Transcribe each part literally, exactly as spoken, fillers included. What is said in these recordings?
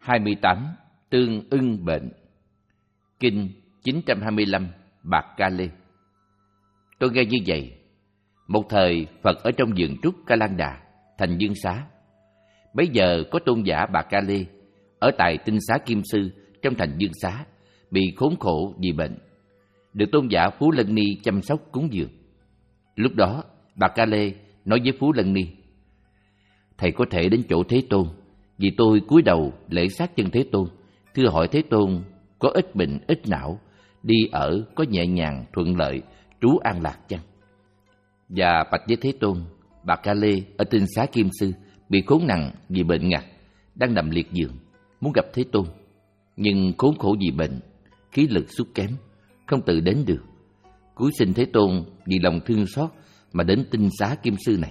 hai mươi tám. Tương ưng bệnh. Kinh chín trăm hai mươi lăm Bạc Ca Lê. Tôi nghe như vậy. Một thời Phật ở trong vườn trúc Ca Lan Đà, thành Dương Xá. Bấy giờ có tôn giả Bạc Ca Lê ở tại Tinh Xá Kim Sư trong thành Dương Xá, bị khốn khổ vì bệnh, được tôn giả Phú Lân Ni chăm sóc cúng dường. Lúc đó Bạc Ca Lê nói với Phú Lân Ni: Thầy có thể đến chỗ Thế Tôn, vì tôi cúi đầu lễ sát chân Thế Tôn, thưa hỏi Thế Tôn có ít bệnh ít não, đi ở có nhẹ nhàng thuận lợi, trú an lạc chăng? Và bạch với Thế Tôn, Bạc Ca Lê ở Tinh Xá Kim Sư bị khốn nặng vì bệnh ngặt, đang nằm liệt giường, muốn gặp Thế Tôn, nhưng khốn khổ vì bệnh, khí lực sút kém, không tự đến được. Cúi xin Thế Tôn vì lòng thương xót mà đến Tinh Xá Kim Sư này.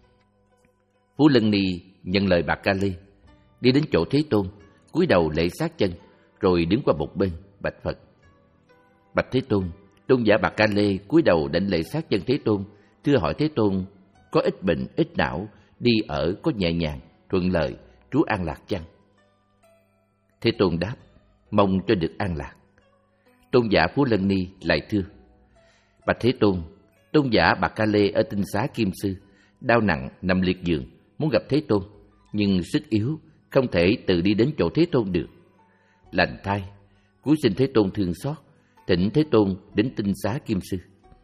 Phú Lân Ni nhận lời Bạc Ca Lê, đi đến chỗ Thế Tôn, cúi đầu lễ sát chân, rồi đứng qua một bên bạch Phật: Bạch Thế Tôn, tôn giả Bạc Ca Lê cúi đầu đảnh lễ sát chân Thế Tôn, thưa hỏi Thế Tôn có ít bệnh ít não, đi ở có nhẹ nhàng thuận lợi, trú an lạc chăng? Thế Tôn đáp: Mong cho được an lạc. Tôn giả Phú Lân Ni lại thưa: Bạch Thế Tôn, tôn giả Bạc Ca Lê ở Tinh Xá Kim Sư đau nặng nằm liệt giường, muốn gặp Thế Tôn, nhưng sức yếu, không thể tự đi đến chỗ Thế Tôn được. Lành thay, cúi xin Thế Tôn thương xót, thỉnh Thế Tôn đến Tinh Xá Kim Sư.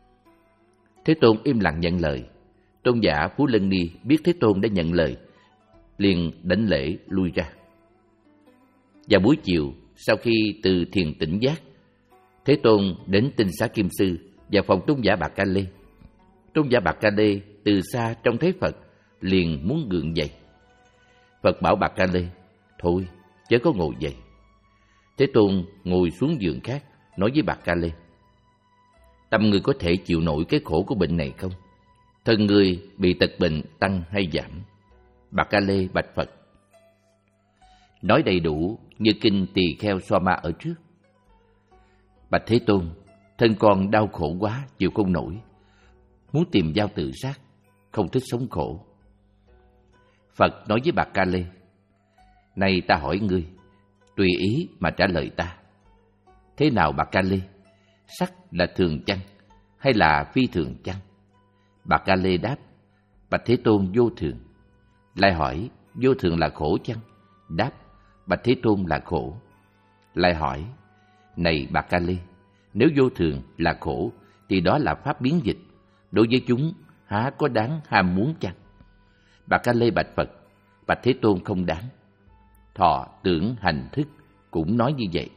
Thế Tôn im lặng nhận lời. Tôn giả Phú Lân Ni biết Thế Tôn đã nhận lời, liền đảnh lễ lui ra. Vào buổi chiều, sau khi từ thiền tỉnh giác, Thế Tôn đến Tinh Xá Kim Sư vào phòng tôn giả Bạc Ca Lê. Tôn giả Bạc Ca Lê từ xa trông thấy Phật, liền muốn gượng dậy. Phật bảo Bạc Ca Lê: Thôi, chớ có ngồi dậy. Thế Tôn ngồi xuống giường khác, nói với Bạc Ca Lê: Tâm người có thể chịu nổi cái khổ của bệnh này không? Thân người bị tật bệnh tăng hay giảm? Bạc Ca Lê bạch Phật. Nói đầy đủ như kinh Tỳ Kheo Xoa Ma ở trước. Bạch Thế Tôn, thân con đau khổ quá, chịu không nổi, muốn tìm dao tự sát, không thích sống khổ. Phật nói với Bạc Ca Lê: Này ta hỏi ngươi, tùy ý mà trả lời ta. Thế nào Bạc Ca Lê? Sắc là thường chăng, hay là phi thường chăng? Bạc Ca Lê đáp: Bạch Thế Tôn vô thường. Lại hỏi: Vô thường là khổ chăng? Đáp: Bạch Thế Tôn là khổ. Lại hỏi: Này Bạc Ca Lê, nếu vô thường là khổ, thì đó là pháp biến dịch, đối với chúng há có đáng ham muốn chăng? Bạc Ca Lê bạch Phật: Bạch Thế Tôn không đáng. Thọ tưởng hành thức cũng nói như vậy.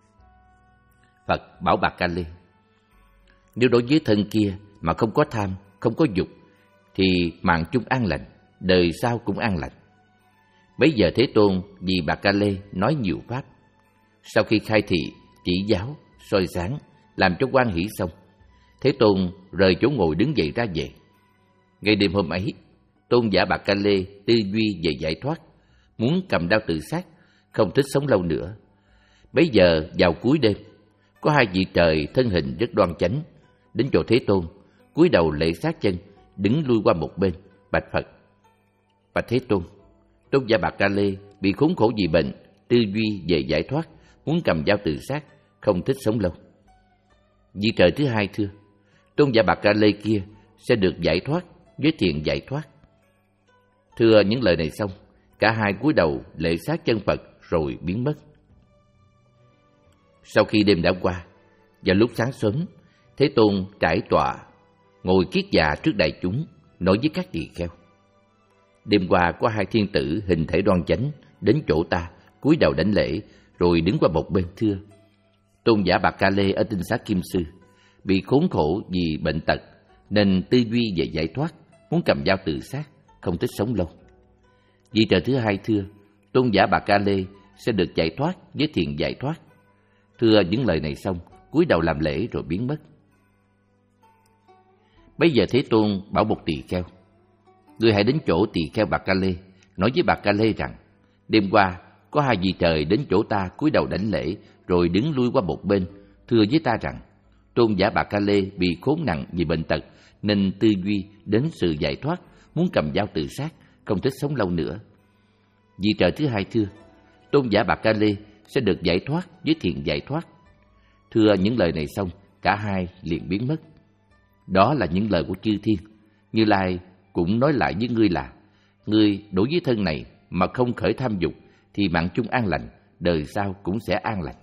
Phật bảo Bạc Ca Lê: Nếu đối với thân kia mà không có tham, không có dục, thì mạng chung an lành, đời sau cũng an lành. Bấy giờ Thế Tôn vì Bạc Ca Lê nói nhiều pháp. Sau khi khai thị, chỉ giáo, soi sáng, làm cho hoan hỷ xong, Thế Tôn rời chỗ ngồi đứng dậy ra về. Ngày đêm hôm ấy, tôn giả Bạc Ca Lê tư duy về giải thoát, muốn cầm đao tự sát, không thích sống lâu nữa. Bấy giờ vào cuối đêm, có hai vị trời thân hình rất đoan chánh đến chỗ Thế Tôn, cúi đầu lễ sát chân, đứng lui qua một bên bạch Phật: Bạch Thế Tôn, tôn giả Bạc Ca Lê bị khốn khổ vì bệnh, tư duy về giải thoát, muốn cầm dao tự sát, không thích sống lâu. Vị trời thứ hai thưa: tôn giả Bạc Ca Lê kia sẽ được giải thoát với thiền giải thoát. Thưa những lời này xong, cả hai cúi đầu lễ sát chân Phật rồi biến mất. Sau khi đêm đã qua, vào lúc sáng sớm, Thế Tôn trải tọa, ngồi kiết già trước đại chúng, nói với các tỳ kheo: Đêm qua có hai thiên tử hình thể đoan chánh đến chỗ ta, cúi đầu đảnh lễ, rồi đứng qua một bên thưa: Tôn giả Bạc Ca Lê ở Tinh Xá Kim Sư bị khốn khổ vì bệnh tật, nên tư duy về giải thoát, muốn cầm dao tự sát, không thích sống lâu. Vị trời thứ hai thưa: tôn giả Bạc Ca Lê sẽ được giải thoát với thiền giải thoát. Thưa những lời này xong, cúi đầu làm lễ rồi biến mất. Bây giờ Thế Tôn bảo một tỳ kheo: Ngươi hãy đến chỗ tỳ kheo Bạc Ca Lê, nói với Bạc Ca Lê rằng: Đêm qua có hai vị trời đến chỗ ta cúi đầu đảnh lễ, rồi đứng lui qua một bên, thưa với ta rằng: Tôn giả Bạc Ca Lê bị khốn nặng vì bệnh tật, nên tư duy đến sự giải thoát, muốn cầm dao tự sát, không thích sống lâu nữa. Vị trời thứ hai thưa: tôn giả Bạc Ca Lê sẽ được giải thoát với thiện giải thoát. Thưa những lời này xong, cả hai liền biến mất. Đó là những lời của chư thiên. Như Lai cũng nói lại với ngươi là: ngươi đối với thân này mà không khởi tham dục thì mạng chung an lành, đời sau cũng sẽ an lành.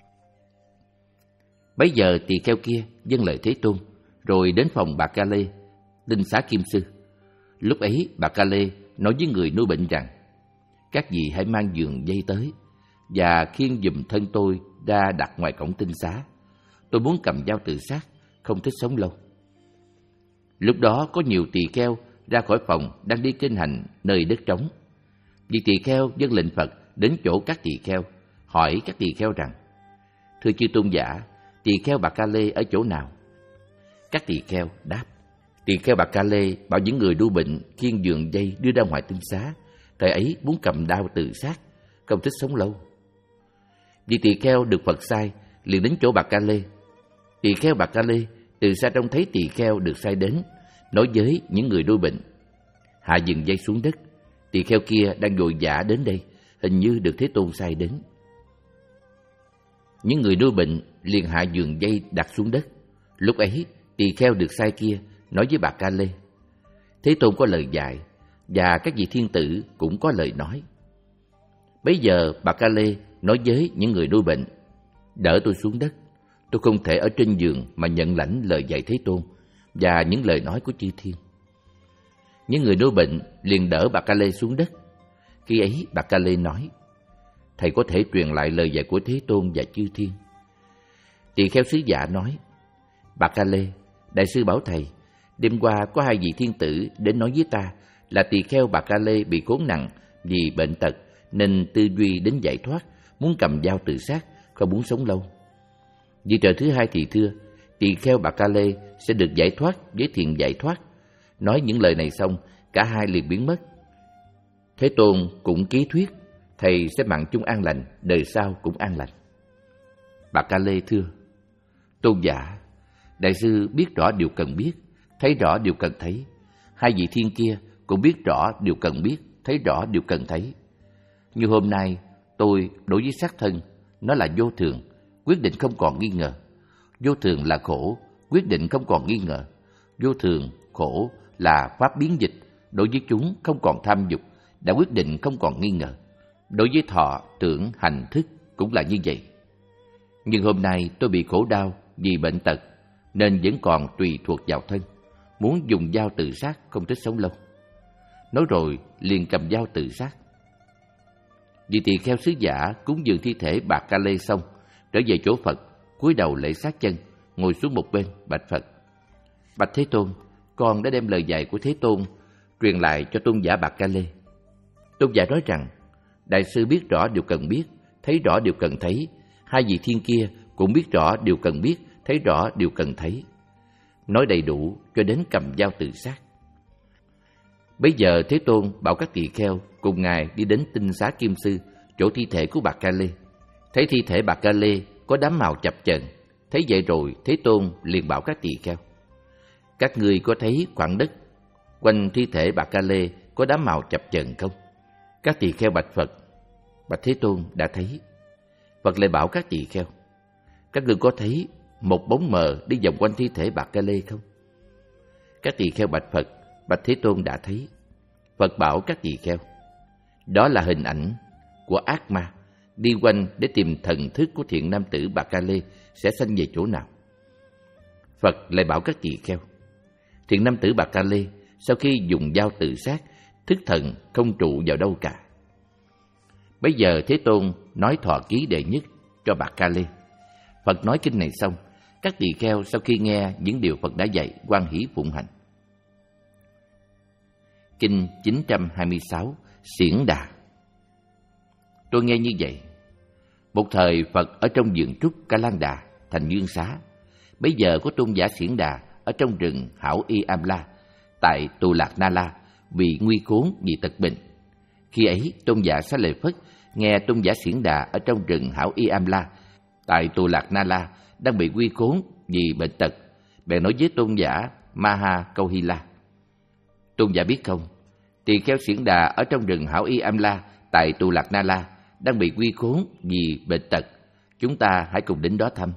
Bấy giờ tỳ kheo kia vâng lời Thế Tôn, rồi đến phòng Bạc Ca Lê, Tinh Xá Kim Sư. Lúc ấy Bạc Ca Lê nói với người nuôi bệnh rằng: các vị hãy mang giường dây tới và khiêng giùm thân tôi ra đặt ngoài cổng Tinh Xá. Tôi muốn cầm dao tự sát, không thích sống lâu. Lúc đó có nhiều tỳ kheo ra khỏi phòng đang đi kinh hành nơi đất trống. Vị tỳ kheo vâng lệnh Phật đến chỗ các tỳ kheo, hỏi các tỳ kheo rằng: thưa chư tôn giả, tỳ kheo Bạc Ca Lê ở chỗ nào? Các tỳ kheo đáp: tỳ kheo Bạc Ca Lê bảo những người đu bệnh khiêng giường dây đưa ra ngoài Tinh Xá. Thời ấy muốn cầm đao tự sát, không thích sống lâu. Vị tỳ kheo được Phật sai liền đến chỗ Bạc Ca Lê. Tỳ kheo Bạc Ca Lê từ xa trông thấy tỳ kheo được sai đến, nói với những người đuôi bệnh: hạ giường dây xuống đất, tỳ kheo kia đang vội vã đến đây, hình như được Thế Tôn sai đến. Những người đuôi bệnh liền hạ giường dây đặt xuống đất. Lúc ấy tỳ kheo được sai kia nói với Bạc Ca Lê: Thế Tôn có lời dạy và các vị thiên tử cũng có lời nói. Bấy giờ Bạc Ca Lê nói với những người nuôi bệnh: đỡ tôi xuống đất, tôi không thể ở trên giường mà nhận lãnh lời dạy Thế Tôn và những lời nói của chư thiên. Những người nuôi bệnh liền đỡ Bạc Ca Lê xuống đất. Khi ấy Bạc Ca Lê nói: thầy có thể truyền lại lời dạy của Thế Tôn và chư thiên. Tỳ kheo sứ giả nói: Bạc Ca Lê, đại sư bảo thầy, đêm qua có hai vị thiên tử đến nói với ta là tỳ kheo Bạc Ca Lê bị khốn nặng vì bệnh tật nên tư duy đến giải thoát, muốn cầm dao tự sát, không muốn sống lâu. Vị trời thứ hai thì thưa: tỳ kheo Bạc Ca Lê sẽ được giải thoát với thiện giải thoát. Nói những lời này xong, cả hai liền biến mất. Thế Tôn cũng ký thuyết thầy sẽ mạng chung an lành, đời sau cũng an lành. Bạc Ca Lê thưa: tôn giả, đại sư biết rõ điều cần biết, thấy rõ điều cần thấy. Hai vị thiên kia cũng biết rõ điều cần biết, thấy rõ điều cần thấy. Như hôm nay tôi đối với xác thân, nó là vô thường, quyết định không còn nghi ngờ. Vô thường là khổ, quyết định không còn nghi ngờ. Vô thường, khổ là pháp biến dịch, đối với chúng không còn tham dục, đã quyết định không còn nghi ngờ. Đối với thọ, tưởng, hành, thức cũng là như vậy. Nhưng hôm nay tôi bị khổ đau vì bệnh tật, nên vẫn còn tùy thuộc vào thân, muốn dùng dao tự sát, không thích sống lâu. Nói rồi liền cầm dao tự sát. Vị tỳ kheo sứ giả cúng dường thi thể Bạc Ca Lê xong, trở về chỗ Phật, cúi đầu lễ sát chân, ngồi xuống một bên bạch Phật: bạch Thế Tôn, con đã đem lời dạy của Thế Tôn truyền lại cho tôn giả Bạc Ca Lê. Tôn giả nói rằng: đại sư biết rõ điều cần biết, thấy rõ điều cần thấy. Hai vị thiên kia cũng biết rõ điều cần biết, thấy rõ điều cần thấy. Nói đầy đủ cho đến cầm dao tự sát. Bấy giờ Thế Tôn bảo các tỳ kheo cùng ngài đi đến Tinh Xá Kim Sư, chỗ thi thể của Bạc Ca Lê. Thấy thi thể Bạc Ca Lê có đám màu chập chờn, thấy vậy rồi Thế Tôn liền bảo các tỳ kheo: các ngươi có thấy khoảng đất quanh thi thể Bạc Ca Lê có đám màu chập chờn không? Các tỳ kheo bạch Phật: bạch Thế Tôn, đã thấy. Phật lại bảo các tỳ kheo: các ngươi có thấy một bóng mờ đi vòng quanh thi thể Bạc Ca Lê không? Các tỳ kheo bạch Phật: bạch Thế Tôn, đã thấy. Phật bảo các tỳ kheo: đó là hình ảnh của ác ma đi quanh để tìm thần thức của thiện nam tử Bạc Ca Lê sẽ sanh về chỗ nào. Phật lại bảo các tỳ kheo: thiện nam tử Bạc Ca Lê sau khi dùng dao tự sát, thức thần không trụ vào đâu cả. Bây giờ Thế Tôn nói thọ ký đệ nhất cho Bạc Ca Lê. Phật nói kinh này xong, các tỳ kheo sau khi nghe những điều Phật đã dạy, hoan hỷ phụng hành. Kinh chín trăm hai mươi sáu, Xiển Đà. Tôi nghe như vậy: một thời Phật ở trong vườn trúc Ca Lan Đà, thành Dương Xá. Bây giờ có tôn giả Xiển Đà ở trong rừng Hảo Y Am La, tại Tù Lạc Na La, bị nguy khốn vì tật bệnh. Khi ấy tôn giả Xá Lợi Phất nghe tôn giả Xiển Đà ở trong rừng Hảo Y Am La, tại Tù Lạc Na La, đang bị nguy khốn vì bệnh tật, bèn nói với tôn giả Maha Câu Hy La: tôn giả biết không, tỳ kheo Xiển Đà ở trong rừng Hảo Y Am La tại Tù Lạc Na La đang bị quy khốn vì bệnh tật, chúng ta hãy cùng đến đó thăm.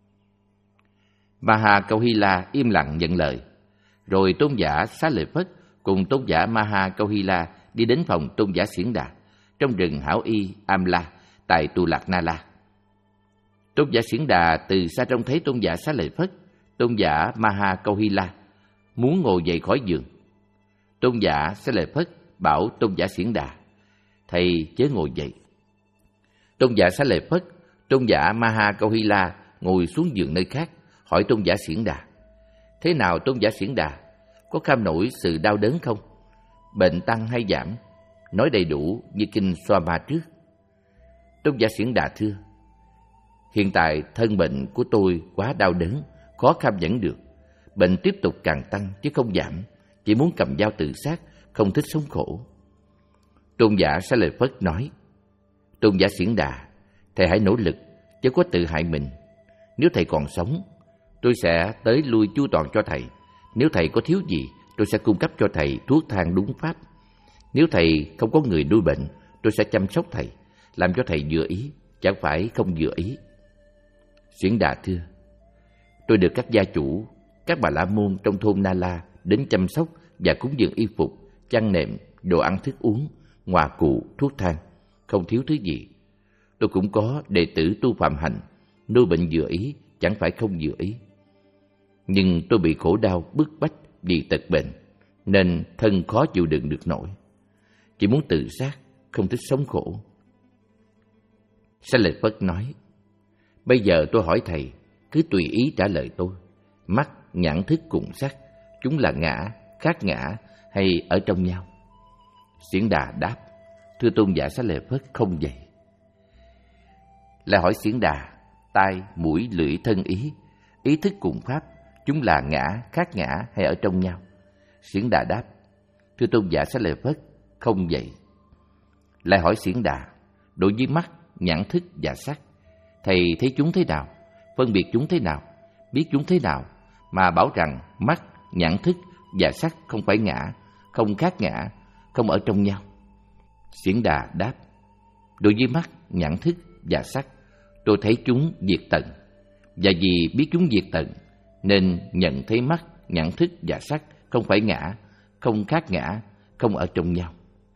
Maha Kauhila im lặng nhận lời. Rồi tôn giả Xá Lợi Phất cùng tôn giả Maha Kauhila đi đến phòng tôn giả Xiển Đà trong rừng Hảo Y Amla tại Tù Lạc Na La. Tôn giả Xiển Đà từ xa trông thấy tôn giả Xá Lợi Phất, tôn giả Maha Kauhila muốn ngồi dậy khỏi giường. Tôn giả Xá Lợi Phất bảo tôn giả Xiển Đà: "Thầy chớ ngồi dậy." Tôn giả Xá Lợi Phất, tôn giả Maha Kauhila ngồi xuống giường nơi khác, hỏi tôn giả Xiển Đà: "Thế nào tôn giả Xiển Đà, có kham nổi sự đau đớn không? Bệnh tăng hay giảm? Nói đầy đủ như kinh Xoa Ma trước." Tôn giả Xiển Đà thưa: "Hiện tại thân bệnh của tôi quá đau đớn, khó kham nhẫn được. Bệnh tiếp tục càng tăng chứ không giảm, chỉ muốn cầm dao tự sát, không thích sống khổ." Tôn giả Xá Lợi Phất nói: "Tôn giả Xiển Đà, thầy hãy nỗ lực, chứ có tự hại mình. Nếu thầy còn sống, tôi sẽ tới lui chu toàn cho thầy. Nếu thầy có thiếu gì, tôi sẽ cung cấp cho thầy thuốc thang đúng pháp. Nếu thầy không có người nuôi bệnh, tôi sẽ chăm sóc thầy, làm cho thầy vừa ý, chẳng phải không vừa ý." Xiển Đà thưa: "Tôi được các gia chủ, các bà la môn trong thôn Na La đến chăm sóc và cúng dường y phục, chăn nệm, đồ ăn thức uống, ngoà cụ, thuốc thang, không thiếu thứ gì. Tôi cũng có đệ tử tu phạm hạnh, nuôi bệnh vừa ý, chẳng phải không vừa ý. Nhưng tôi bị khổ đau bức bách vì tật bệnh, nên thân khó chịu đựng được nổi, chỉ muốn tự sát, không thích sống khổ." Xá Lợi Phất nói: "Bây giờ tôi hỏi thầy, cứ tùy ý trả lời tôi. Mắt, nhãn thức cùng sắc, chúng là ngã, khác ngã hay ở trong nhau?" Xiển Đà đáp: "Thưa tôn giả Xá Lợi Phất, không vậy." Lại hỏi Xiển Đà: "Tai, mũi, lưỡi, thân ý, ý thức cùng pháp, chúng là ngã, khác ngã hay ở trong nhau?" Xiển Đà đáp: "Thưa tôn giả Xá Lợi Phất, không vậy." Lại hỏi Xiển Đà: "Đối với mắt, nhãn thức và sắc, thầy thấy chúng thế nào? Phân biệt chúng thế nào? Biết chúng thế nào mà bảo rằng mắt, nhãn thức và sắc không phải ngã, không khác ngã, không ở trong nhau?" Xiển Đà đáp: "Đối với mắt, nhãn thức và sắc, tôi thấy chúng diệt tận, và vì biết chúng diệt tận nên nhận thấy mắt, nhãn thức và sắc không phải ngã, không khác ngã, không ở trong nhau."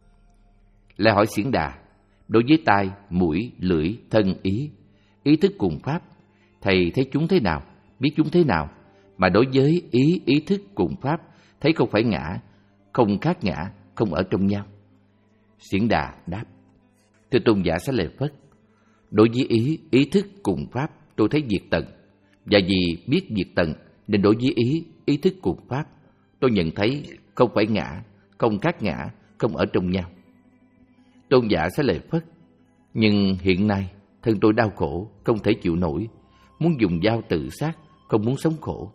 Lại hỏi Xiển Đà: "Đối với tai, mũi, lưỡi, thân, ý, ý thức cùng pháp, thầy thấy chúng thế nào, biết chúng thế nào mà đối với ý, ý thức cùng pháp thấy không phải ngã, không khác ngã, không ở trong nhau?" Xiển Đà đáp: "Thưa tôn giả Xá Lợi Phất, đối với ý, ý thức cùng pháp tôi thấy diệt tận, và vì biết diệt tận nên đối với ý, ý thức cùng pháp tôi nhận thấy không phải ngã, không khác ngã, không ở trong nhau." Tôn giả Xá Lợi Phất: "Nhưng hiện nay thân tôi đau khổ, không thể chịu nổi, muốn dùng dao tự sát, không muốn sống khổ."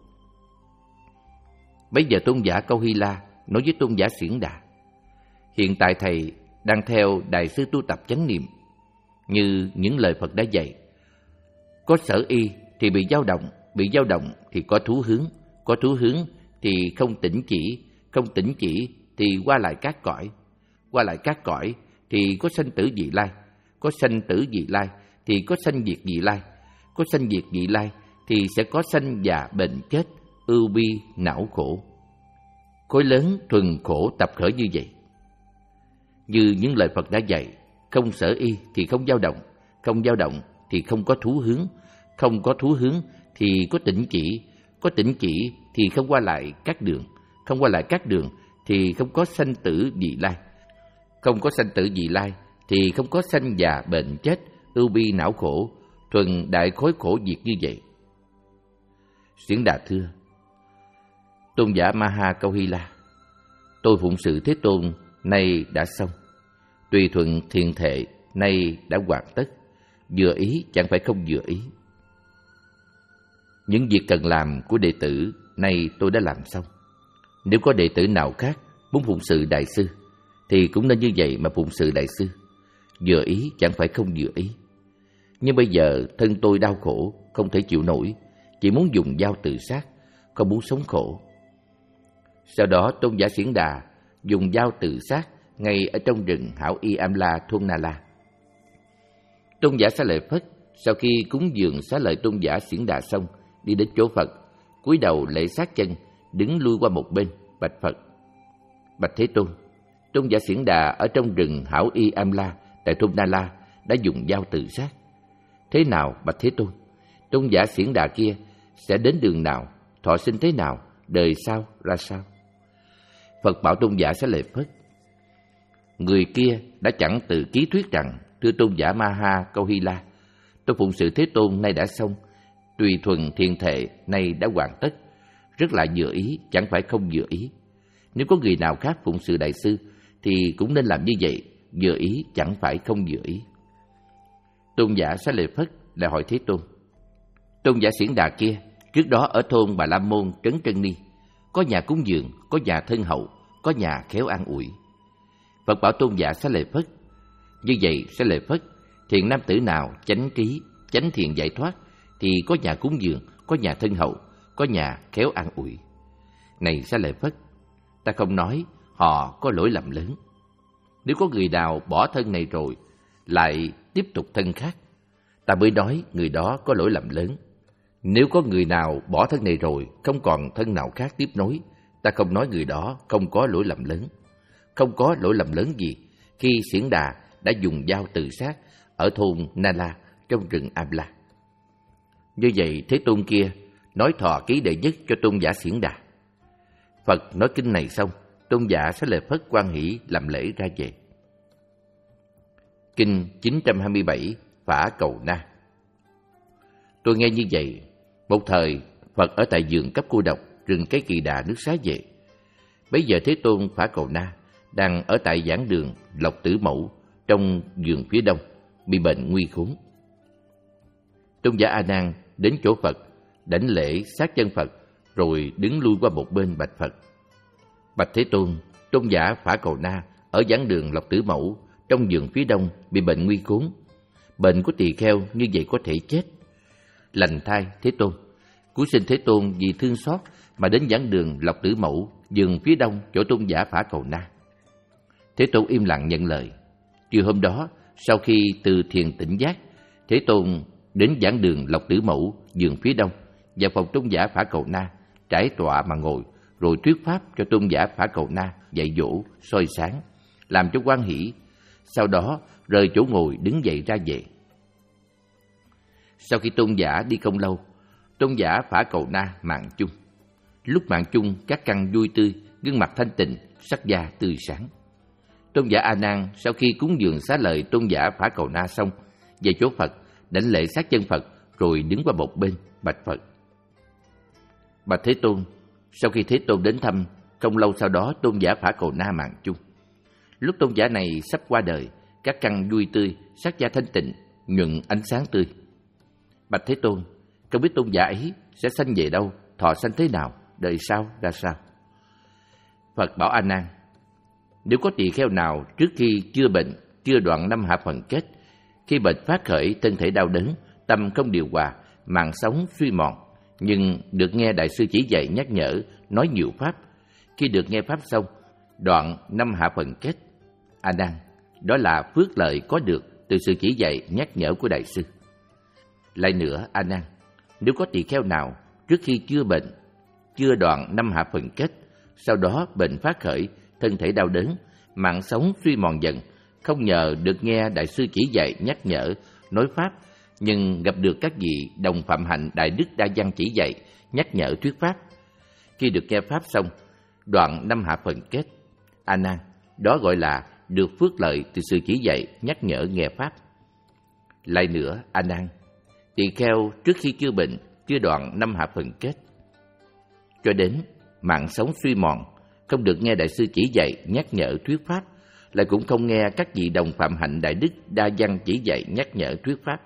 Bấy giờ tôn giả Kauhila nói với tôn giả Xiển Đà: "Hiện tại thầy đang theo đại sư tu tập chánh niệm, như những lời Phật đã dạy. Có sở y thì bị dao động, bị dao động thì có thú hướng, có thú hướng thì không tỉnh chỉ, không tỉnh chỉ thì qua lại các cõi, qua lại các cõi thì có sanh tử vị lai, có sanh tử vị lai thì có sanh diệt vị lai, có sanh diệt vị lai thì sẽ có sanh già bệnh chết, ưu bi, não khổ. Khối lớn thuần khổ tập khởi như vậy." Như những lời Phật đã dạy, không sở y thì không dao động, không dao động thì không có thú hướng, không có thú hướng thì có tỉnh chỉ, có tỉnh chỉ thì không qua lại các đường, không qua lại các đường thì không có sanh tử vị lai, không có sanh tử vị lai thì không có sanh già bệnh chết, ưu bi não khổ, thuần đại khối khổ diệt như vậy." Xiển Đà thưa: "Tôn giả Maha Kauhila, tôi phụng sự Thế Tôn nay đã xong, tùy thuận thiền thệ nay đã hoàn tất, vừa ý chẳng phải không vừa ý. Những việc cần làm của đệ tử nay tôi đã làm xong. Nếu có đệ tử nào khác muốn phụng sự đại sư thì cũng nên như vậy mà phụng sự đại sư, vừa ý chẳng phải không vừa ý. Nhưng bây giờ thân tôi đau khổ, không thể chịu nổi, chỉ muốn dùng dao tự sát, không muốn sống khổ." Sau đó tôn giả Xiển Đà dùng dao tự sát ngay ở trong rừng Hảo Y Amla thôn Na La. Tôn giả Xá Lợi Phất sau khi cúng dường xá lợi tôn giả Xiển Đà xong, đi đến chỗ Phật, cúi đầu lễ sát chân, đứng lui qua một bên, bạch Phật: Bạch Thế Tôn, tôn giả Xiển Đà ở trong rừng Hảo Y Am La tại thôn Na La đã dùng dao tự sát. Thế nào bạch Thế Tôn? Tôn giả Xiển Đà kia sẽ đến đường nào, thọ sinh thế nào, đời sau ra sao? Phật bảo tôn giả Xá Lợi Phất: Người kia đã chẳng tự ký thuyết rằng: Thưa tôn giả Ma Ha Câu Hy La, tôi phụng sự Thế Tôn nay đã xong, tùy thuần thiền thệ nay đã hoàn tất, rất là vừa ý, chẳng phải không vừa ý. Nếu có người nào khác phụng sự đại sư thì cũng nên làm như vậy, vừa ý chẳng phải không vừa ý. Tôn giả Xá Lợi Phất lại hỏi Thế Tôn: Tôn giả Xiển Đà kia trước đó ở thôn Bà La Môn Trấn Trân Ni, có nhà cúng dường, có nhà thân hậu, có nhà khéo an ủi. Phật bảo tôn giả Xá Lợi Phất: Như vậy Xá Lợi Phất, thiện nam tử nào chánh trí, chánh thiện giải thoát thì có nhà cúng dường, có nhà thân hậu, có nhà khéo an ủi. Này Xá Lợi Phất, ta không nói họ có lỗi lầm lớn. Nếu có người nào bỏ thân này rồi lại tiếp tục thân khác, ta mới nói người đó có lỗi lầm lớn. Nếu có người nào bỏ thân này rồi không còn thân nào khác tiếp nối, ta không nói người đó không có lỗi lầm lớn. Không có lỗi lầm lớn gì khi Xiển Đà đã dùng dao tự sát ở thôn Na La trong rừng Am La. Như vậy Thế Tôn kia nói thọ ký đệ nhất cho tôn giả Xiển Đà. Phật nói kinh này xong, tôn giả Xá Lợi Phất hoan hỷ làm lễ ra về. Kinh chín trăm hai mươi bảy Phả Cầu Na. Tôi nghe như vậy, một thời Phật ở tại vườn Cấp Cô Độc, rừng Cái Kỳ Đà nước Xá Vệ. Bấy giờ Thế Tôn Phả Cầu Na đang ở tại giảng đường Lộc Tử Mẫu trong vườn phía đông, bị bệnh nguy khốn. Tôn giả A Nan đến chỗ Phật, đảnh lễ sát chân Phật, rồi đứng lui qua một bên bạch Phật: Bạch Thế Tôn, tôn giả Phả Cầu Na ở giảng đường Lộc Tử Mẫu trong vườn phía đông bị bệnh nguy khốn. Bệnh của tỳ kheo như vậy có thể chết. Lành thai Thế Tôn, cuối sinh Thế Tôn vì thương xót mà đến giảng đường Lộc Tử Mẫu, vườn phía đông chỗ tôn giả Phả Cầu Na. Thế Tôn im lặng nhận lời. Chiều hôm đó, sau khi từ thiền tỉnh giác, Thế Tôn đến giảng đường Lộc Tử Mẫu, vườn phía đông, vào phòng tôn giả Phả Cầu Na, trải tọa mà ngồi, rồi thuyết pháp cho tôn giả Phả Cầu Na dạy dỗ, soi sáng, làm cho hoan hỷ. Sau đó rời chỗ ngồi đứng dậy ra về. Sau khi tôn giả đi không lâu, tôn giả Phả Cầu Na mạng chung. Lúc mạng chung, các căn vui tươi, gương mặt thanh tịnh, sắc da tươi sáng. Tôn giả A Nan sau khi cúng dường xá lợi tôn giả Phả Cầu Na xong, về chỗ Phật, đảnh lễ sát chân Phật, rồi đứng qua một bên bạch Phật: Bạch Thế Tôn, sau khi Thế Tôn đến thăm, không lâu sau đó tôn giả Phả Cầu Na mạng chung. Lúc tôn giả này sắp qua đời, các căn vui tươi, sắc da thanh tịnh, nhuận ánh sáng tươi. Bạch Thế Tôn, không biết tôn giả ấy sẽ sanh về đâu, thọ sanh thế nào, đời sau ra sao? Phật bảo A Nan: Nếu có tỳ kheo nào trước khi chưa bệnh, chưa đoạn năm hạ phần kết, khi bệnh phát khởi thân thể đau đớn, tâm không điều hòa, mạng sống suy mòn, nhưng được nghe đại sư chỉ dạy nhắc nhở, nói nhiều pháp, khi được nghe pháp xong, đoạn năm hạ phần kết, A Nan, đó là phước lợi có được từ sự chỉ dạy nhắc nhở của đại sư. Lại nữa A Nan, nếu có tỳ kheo nào trước khi chưa bệnh, chưa đoạn năm hạ phần kết, sau đó bệnh phát khởi, thân thể đau đớn, mạng sống suy mòn dần, không nhờ được nghe đại sư chỉ dạy nhắc nhở, nói pháp, nhưng gặp được các vị đồng phạm hạnh đại đức đa văn chỉ dạy nhắc nhở thuyết pháp, khi được nghe pháp xong, đoạn năm hạ phần kết, A Nan, đó gọi là được phước lợi từ sự chỉ dạy nhắc nhở nghe pháp. Lại nữa A Nan, tỳ kheo trước khi chưa bệnh, chưa đoạn năm hạ phần kết, cho đến mạng sống suy mòn, không được nghe đại sư chỉ dạy nhắc nhở thuyết pháp, lại cũng không nghe các vị đồng phạm hạnh đại đức đa văn chỉ dạy nhắc nhở thuyết pháp,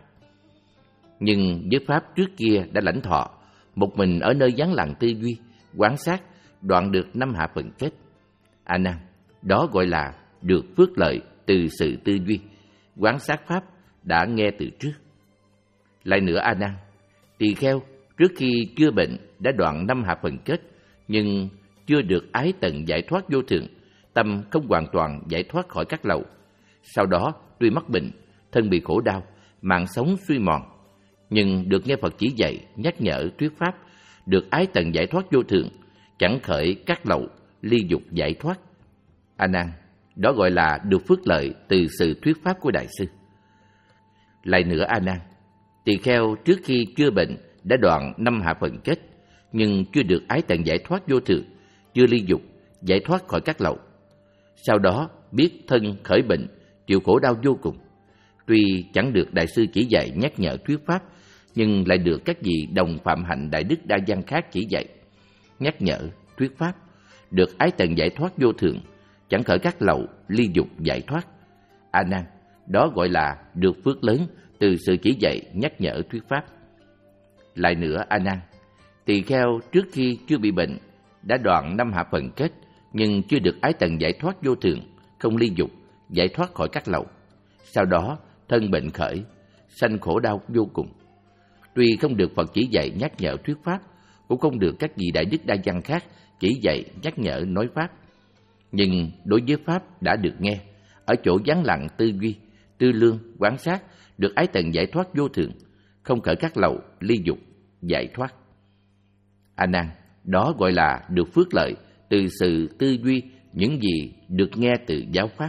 nhưng với pháp trước kia đã lãnh thọ, một mình ở nơi vắng lặng tư duy, quán sát, đoạn được năm hạ phần kết. A Nan, đó gọi là được phước lợi từ sự tư duy, quán sát pháp đã nghe từ trước. Lại nữa A Nan, tỳ kheo trước khi chưa bệnh đã đoạn năm hạ phần kết, nhưng chưa được ái tận giải thoát vô thượng, tâm không hoàn toàn giải thoát khỏi các lậu. Sau đó tuy mắc bệnh, thân bị khổ đau, mạng sống suy mòn, nhưng được nghe Phật chỉ dạy, nhắc nhở, thuyết pháp, được ái tận giải thoát vô thượng, chẳng khởi các lậu, ly dục giải thoát. A Nan, đó gọi là được phước lợi từ sự thuyết pháp của Đại sư. Lại nữa A Nan, tỳ kheo trước khi chưa bệnh đã đoạn năm hạ phần kết, nhưng chưa được ái tận giải thoát vô thượng, chưa ly dục, giải thoát khỏi các lậu. Sau đó biết thân khởi bệnh, chịu khổ đau vô cùng. Tuy chẳng được Đại sư chỉ dạy nhắc nhở thuyết pháp, nhưng lại được các vị đồng phạm hạnh đại đức đa văn khác chỉ dạy, nhắc nhở, thuyết pháp, được ái tận giải thoát vô thượng, chẳng khởi các lậu, ly dục giải thoát. A Nan, đó gọi là được phước lớn từ sự chỉ dạy, nhắc nhở, thuyết pháp. Lại nữa A Nan, tỳ kheo trước khi chưa bị bệnh đã đoạn năm hạ phần kết, nhưng chưa được ái tận giải thoát vô thượng, không ly dục, giải thoát khỏi các lậu. Sau đó thân bệnh khởi, sanh khổ đau vô cùng. Tuy không được Phật chỉ dạy nhắc nhở thuyết pháp, cũng không được các vị đại đức đa văn khác chỉ dạy nhắc nhở nói pháp, nhưng đối với pháp đã được nghe, ở chỗ vắng lặng tư duy, tư lương, quán sát, được ái tận giải thoát vô thượng, không khởi các lậu, ly dục, giải thoát. A Nan, đó gọi là được phước lợi từ sự tư duy những gì được nghe từ giáo pháp.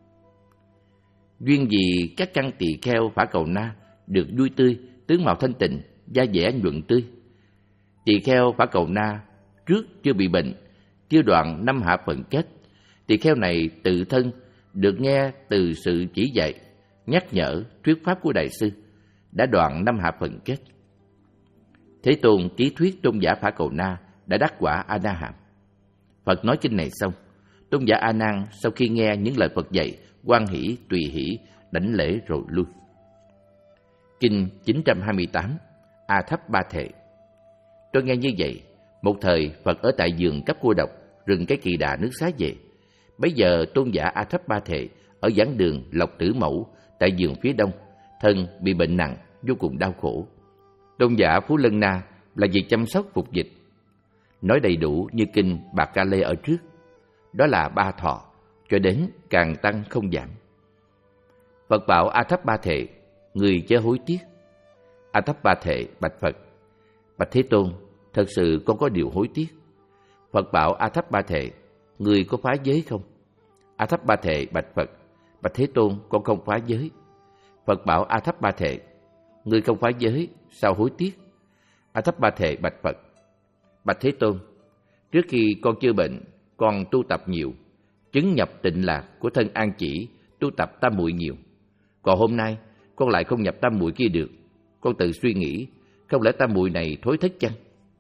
Duyên gì các căn tỳ kheo Phả Cầu Na được vui tươi, tướng mạo thanh tịnh, da dẻ nhuận tươi. Tỳ kheo Phả Cầu Na trước chưa bị bệnh, chưa đoạn năm hạ phần kết. Tỳ kheo này tự thân được nghe từ sự chỉ dạy, nhắc nhở, thuyết pháp của Đại sư, đã đoạn năm hạ phần kết. Thế Tôn ký thuyết tôn giả Phả Cầu Na đã đắc quả A Na Hàm. Phật nói kinh này xong, tôn giả A Nan sau khi nghe những lời Phật dạy, hoan hỷ, tùy hỷ, đảnh lễ rồi lui. Kinh chín trăm hai mươi tám, A Thấp Ba Thệ. Tôi nghe như vậy, một thời Phật ở tại vườn Cấp Cô Độc, rừng Cái Kỳ Đà nước Xá Về. Bấy giờ tôn giả A Thấp Ba Thệ ở giảng đường Lộc Tử Mẫu tại vườn phía đông, thân bị bệnh nặng, vô cùng đau khổ. Tôn giả Phú Lân Na là việc chăm sóc phục dịch. Nói đầy đủ như kinh Bạc Ca Lê ở trước, đó là ba thọ, cho đến càng tăng không giảm. Phật bảo A Thấp Ba Thệ, người chớ hối tiếc. A Thấp Ba Thệ bạch Phật, bạch Thế Tôn, thật sự con có điều hối tiếc. Phật bảo A Thấp Ba Thệ, người có phá giới không? A Thấp Ba Thệ bạch Phật, bạch Thế Tôn, con không phá giới. Phật bảo A Thấp Ba Thệ, người không phá giới, sao hối tiếc? A Thấp Ba Thệ bạch Phật, bạch Thế Tôn, trước khi con chưa bệnh, con tu tập nhiều, chứng nhập tịnh lạc của thân An Chỉ, tu tập tam muội nhiều. Còn hôm nay, con lại không nhập tam muội kia được. Con tự suy nghĩ, không lẽ tam muội này thối thất chăng?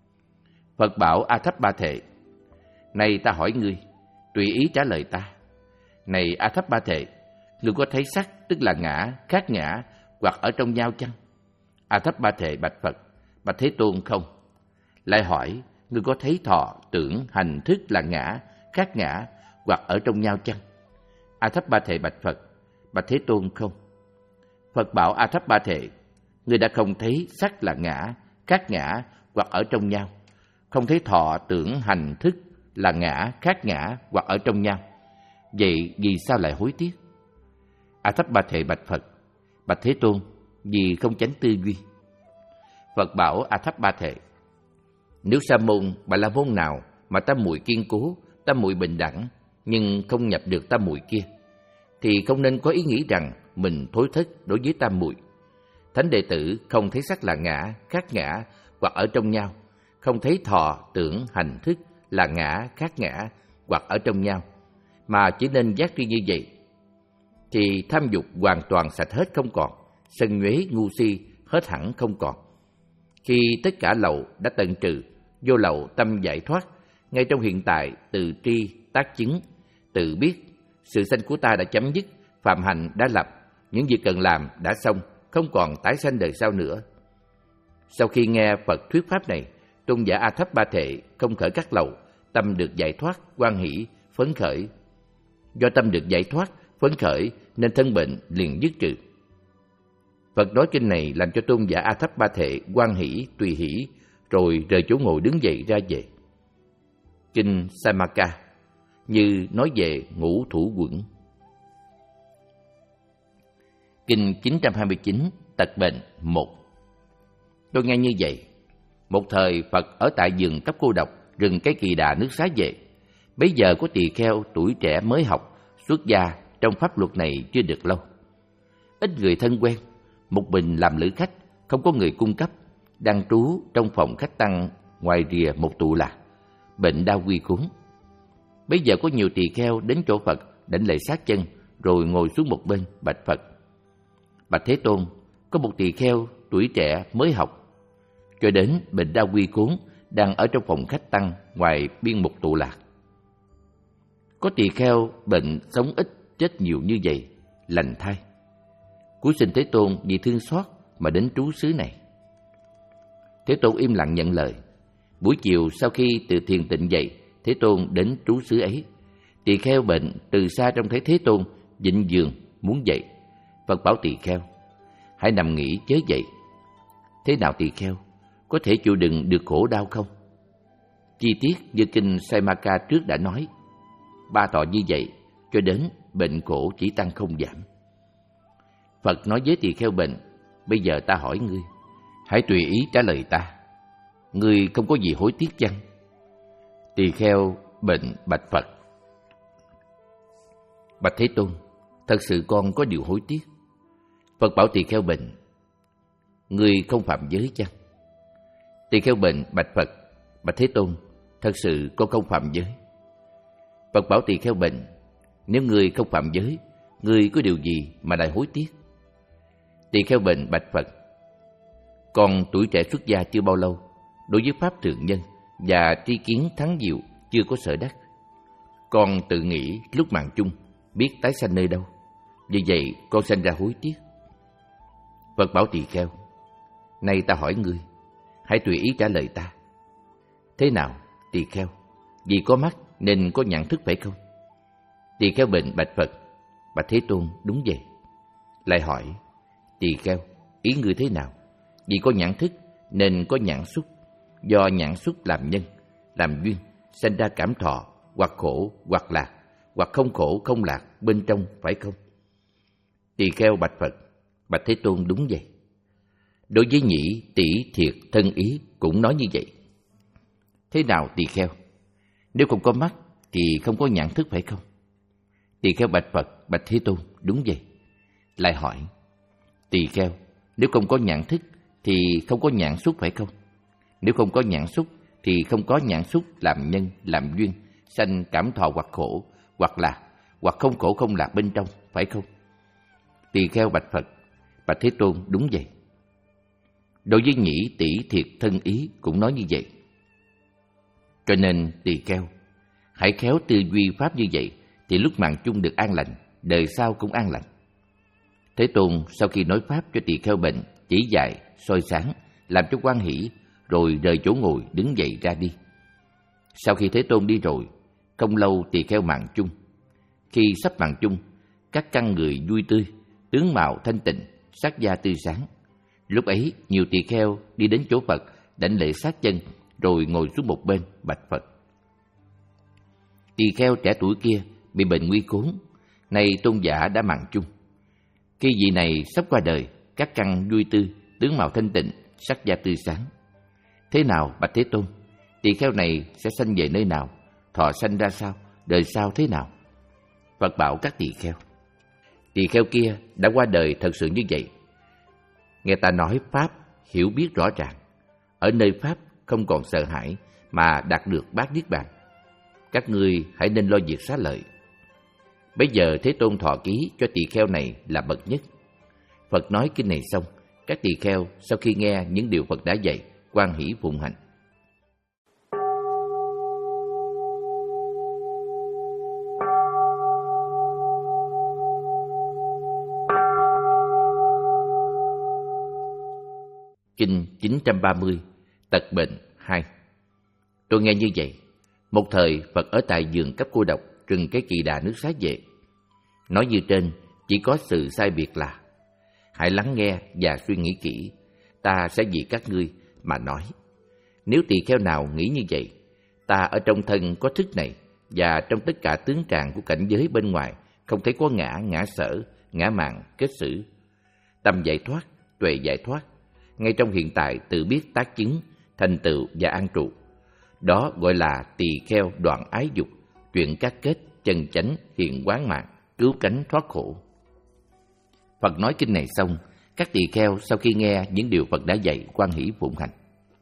Phật bảo A Thấp Ba Thệ, này ta hỏi ngươi, tùy ý trả lời ta. Này A Thấp Ba Thệ, ngươi có thấy sắc tức là ngã, khác ngã, hoặc ở trong nhau chăng? A Thấp Ba Thệ bạch Phật, bạch Thế Tôn, không. Lại hỏi, ngươi có thấy thọ, tưởng, hành, thức là ngã, khác ngã, hoặc ở trong nhau chăng? A Thấp Ba Thệ bạch Phật, bạch Thế Tôn, không. Phật bảo A Thấp Ba Thệ, ngươi đã không thấy sắc là ngã, khác ngã, hoặc ở trong nhau, không thấy thọ, tưởng, hành, thức là ngã, khác ngã, hoặc ở trong nhau. Vậy vì sao lại hối tiếc? A Thấp Ba Thệ bạch Phật, bạch Thế Tôn, vì không chánh tư duy. Phật bảo A Thấp Ba Thệ, nếu sa môn, bà la môn nào mà tam muội kiên cố, tam muội bình đẳng, nhưng không nhập được tam muội kia, thì không nên có ý nghĩ rằng mình thối thất đối với tam muội. Thánh đệ tử không thấy sắc là ngã, khác ngã, hoặc ở trong nhau, không thấy thọ, tưởng, hành, thức là ngã, khác ngã, hoặc ở trong nhau, mà chỉ nên giác tri như vậy, thì tham dục hoàn toàn sạch hết không còn, sân nhuế ngu si hết hẳn không còn. Khi tất cả lậu đã tận trừ, vô lậu tâm giải thoát, ngay trong hiện tại từ tri tác chứng, tự biết sự sanh của ta đã chấm dứt, phạm hạnh đã lập, những việc cần làm đã xong, không còn tái sanh đời sau nữa. Sau khi nghe Phật thuyết pháp này, tôn giả A Thấp Ba Thệ không khởi các lậu, tâm được giải thoát, hoan hỷ, phấn khởi. Do tâm được giải thoát, phấn khởi nên thân bệnh liền dứt trừ. Phật nói kinh này làm cho tôn giả A Thấp Ba Thệ hoan hỷ, tùy hỷ, rồi rời chỗ ngồi đứng dậy ra về. Kinh Samaka như nói về ngũ thủ quẩn. Kinh chín trăm hai mươi chín, tật bệnh một. Tôi nghe như vậy. Một thời Phật ở tại vườn cấp cô độc, rừng cái Kỳ Đà nước Xá về. Bấy giờ có tỳ kheo tuổi trẻ mới học, xuất gia trong pháp luật này chưa được lâu. Ít người thân quen, một mình làm lữ khách, không có người cung cấp, đang trú trong phòng khách tăng ngoài rìa một tụ lạc, bệnh đau quy cuốn. Bấy giờ có nhiều tỳ kheo đến chỗ Phật đảnh lễ sát chân, rồi ngồi xuống một bên bạch Phật: Bạch Thế Tôn, có một tỳ kheo tuổi trẻ mới học, cho đến bệnh đau quy cuốn, đang ở trong phòng khách tăng ngoài biên một tụ lạc. Có tỳ kheo bệnh sống ít chết nhiều như vậy, lành thay. Cuối xin Thế Tôn vì thương xót mà đến trú xứ này. Thế Tôn im lặng nhận lời. Buổi chiều sau khi từ thiền tịnh dậy, Thế Tôn đến trú xứ ấy. Tỳ kheo bệnh từ xa trông thấy Thế Tôn vịnh giường muốn dậy. Phật bảo tỳ kheo: Hãy nằm nghỉ chớ dậy. Thế nào tỳ kheo, có thể chịu đựng được khổ đau không? Chi tiết như kinh Saimaka trước đã nói. Ba tọa như vậy cho đến bệnh khổ chỉ tăng không giảm. Phật nói với tỳ kheo bệnh: Bây giờ ta hỏi ngươi, hãy tùy ý trả lời ta. Ngươi không có gì hối tiếc chăng? Tỳ kheo bệnh bạch Phật: Bạch Thế Tôn, thật sự con có điều hối tiếc. Phật bảo tỳ kheo bệnh: Ngươi không phạm giới chăng? Tỳ kheo bệnh bạch Phật: Bạch Thế Tôn, thật sự con không phạm giới. Phật bảo tỳ kheo bệnh: Nếu ngươi không phạm giới, ngươi có điều gì mà lại hối tiếc? Tỳ kheo bệnh bạch Phật: Con tuổi trẻ xuất gia chưa bao lâu, đối với pháp thượng nhân và tri kiến thắng diệu chưa có sở đắc. Con tự nghĩ lúc mạng chung biết tái sanh nơi đâu, vì vậy con sanh ra hối tiếc. Phật bảo tỳ kheo: Nay ta hỏi ngươi, hãy tùy ý trả lời ta. Thế nào tỳ kheo, vì có mắt nên có nhận thức phải không? Tỳ kheo bệnh bạch Phật: Bạch Thế Tôn, đúng vậy. Lại hỏi: Tỳ kheo, ý ngươi thế nào? Vì có nhãn thức nên có nhãn xúc, do nhãn xúc làm nhân, làm duyên, sanh ra cảm thọ, hoặc khổ, hoặc lạc, hoặc không khổ, không lạc bên trong, phải không? Tỳ kheo bạch Phật: Bạch Thế Tôn, đúng vậy. Đối với nhĩ, tỷ, thiệt, thân ý cũng nói như vậy. Thế nào tỳ kheo? Nếu không có mắt thì không có nhãn thức, phải không? Tỳ kheo bạch Phật: Bạch Thế Tôn, đúng vậy. Lại hỏi: Tỳ kheo, nếu không có nhãn thức thì không có nhãn xúc, phải không? Nếu không có nhãn xúc thì không có nhãn xúc làm nhân, làm duyên, sanh cảm thọ hoặc khổ, hoặc lạc, hoặc không khổ không lạc bên trong, phải không? Tỳ kheo bạch Phật: Bạch Thế Tôn, đúng vậy. Đối với nhĩ, tỷ, thiệt, thân ý cũng nói như vậy. Cho nên tỳ kheo, hãy khéo tư duy pháp như vậy, thì lúc mạng chung được an lành, đời sau cũng an lành. Thế Tôn sau khi nói pháp cho tỳ kheo bệnh, chỉ dạy, soi sáng, làm cho hoan hỷ, rồi rời chỗ ngồi đứng dậy ra đi. Sau khi Thế Tôn đi rồi, không lâu tỳ kheo mạng chung. Khi sắp mạng chung, các căn người vui tươi, tướng mạo thanh tịnh, sắc da tươi sáng. Lúc ấy nhiều tỳ kheo đi đến chỗ Phật đảnh lễ sát chân, rồi ngồi xuống một bên bạch Phật: Tỳ kheo trẻ tuổi kia bị bệnh nguy khốn, nay tôn giả đã mạng chung. Khi vị này sắp qua đời, các căn vui tươi, tướng mạo thanh tịnh, sắc da tươi sáng. Thế nào bạch Thế Tôn, tỳ kheo này sẽ sanh về nơi nào, thọ sanh ra sao, đời sau thế nào? Phật bảo các tỳ kheo: Tỳ kheo kia đã qua đời thật sự như vậy. Nghe ta nói pháp, hiểu biết rõ ràng, ở nơi pháp không còn sợ hãi mà đạt được bát niết bàn. Các ngươi hãy nên lo việc xá lợi. Bây giờ Thế Tôn thọ ký cho tỳ kheo này là bậc nhất. Phật nói kinh này xong, các tỳ kheo sau khi nghe những điều Phật đã dạy, hoan hỷ phụng hành. Kinh chín trăm ba mươi, Tật bệnh hai. Tôi nghe như vậy. Một thời Phật ở tại vườn cấp cô độc, rừng cái Kỳ Đà nước Xá Vệ. Nói như trên chỉ có sự sai biệt là: hãy lắng nghe và suy nghĩ kỹ, ta sẽ vì các ngươi mà nói. Nếu tỳ kheo nào nghĩ như vậy, ta ở trong thân có thức này, và trong tất cả tướng tràng của cảnh giới bên ngoài không thấy có ngã, ngã sở, ngã mạn, kết xử. Tâm giải thoát, tuệ tuệ giải thoát, ngay trong hiện tại tự biết tác chứng, thành tựu và an trụ. Đó gọi là tỳ kheo đoạn ái dục, chuyển các kết, chân chánh, hiện quán mạng, cứu cánh thoát khổ. Phật nói kinh này xong, các tỳ kheo sau khi nghe những điều Phật đã dạy hoan hỷ phụng hành.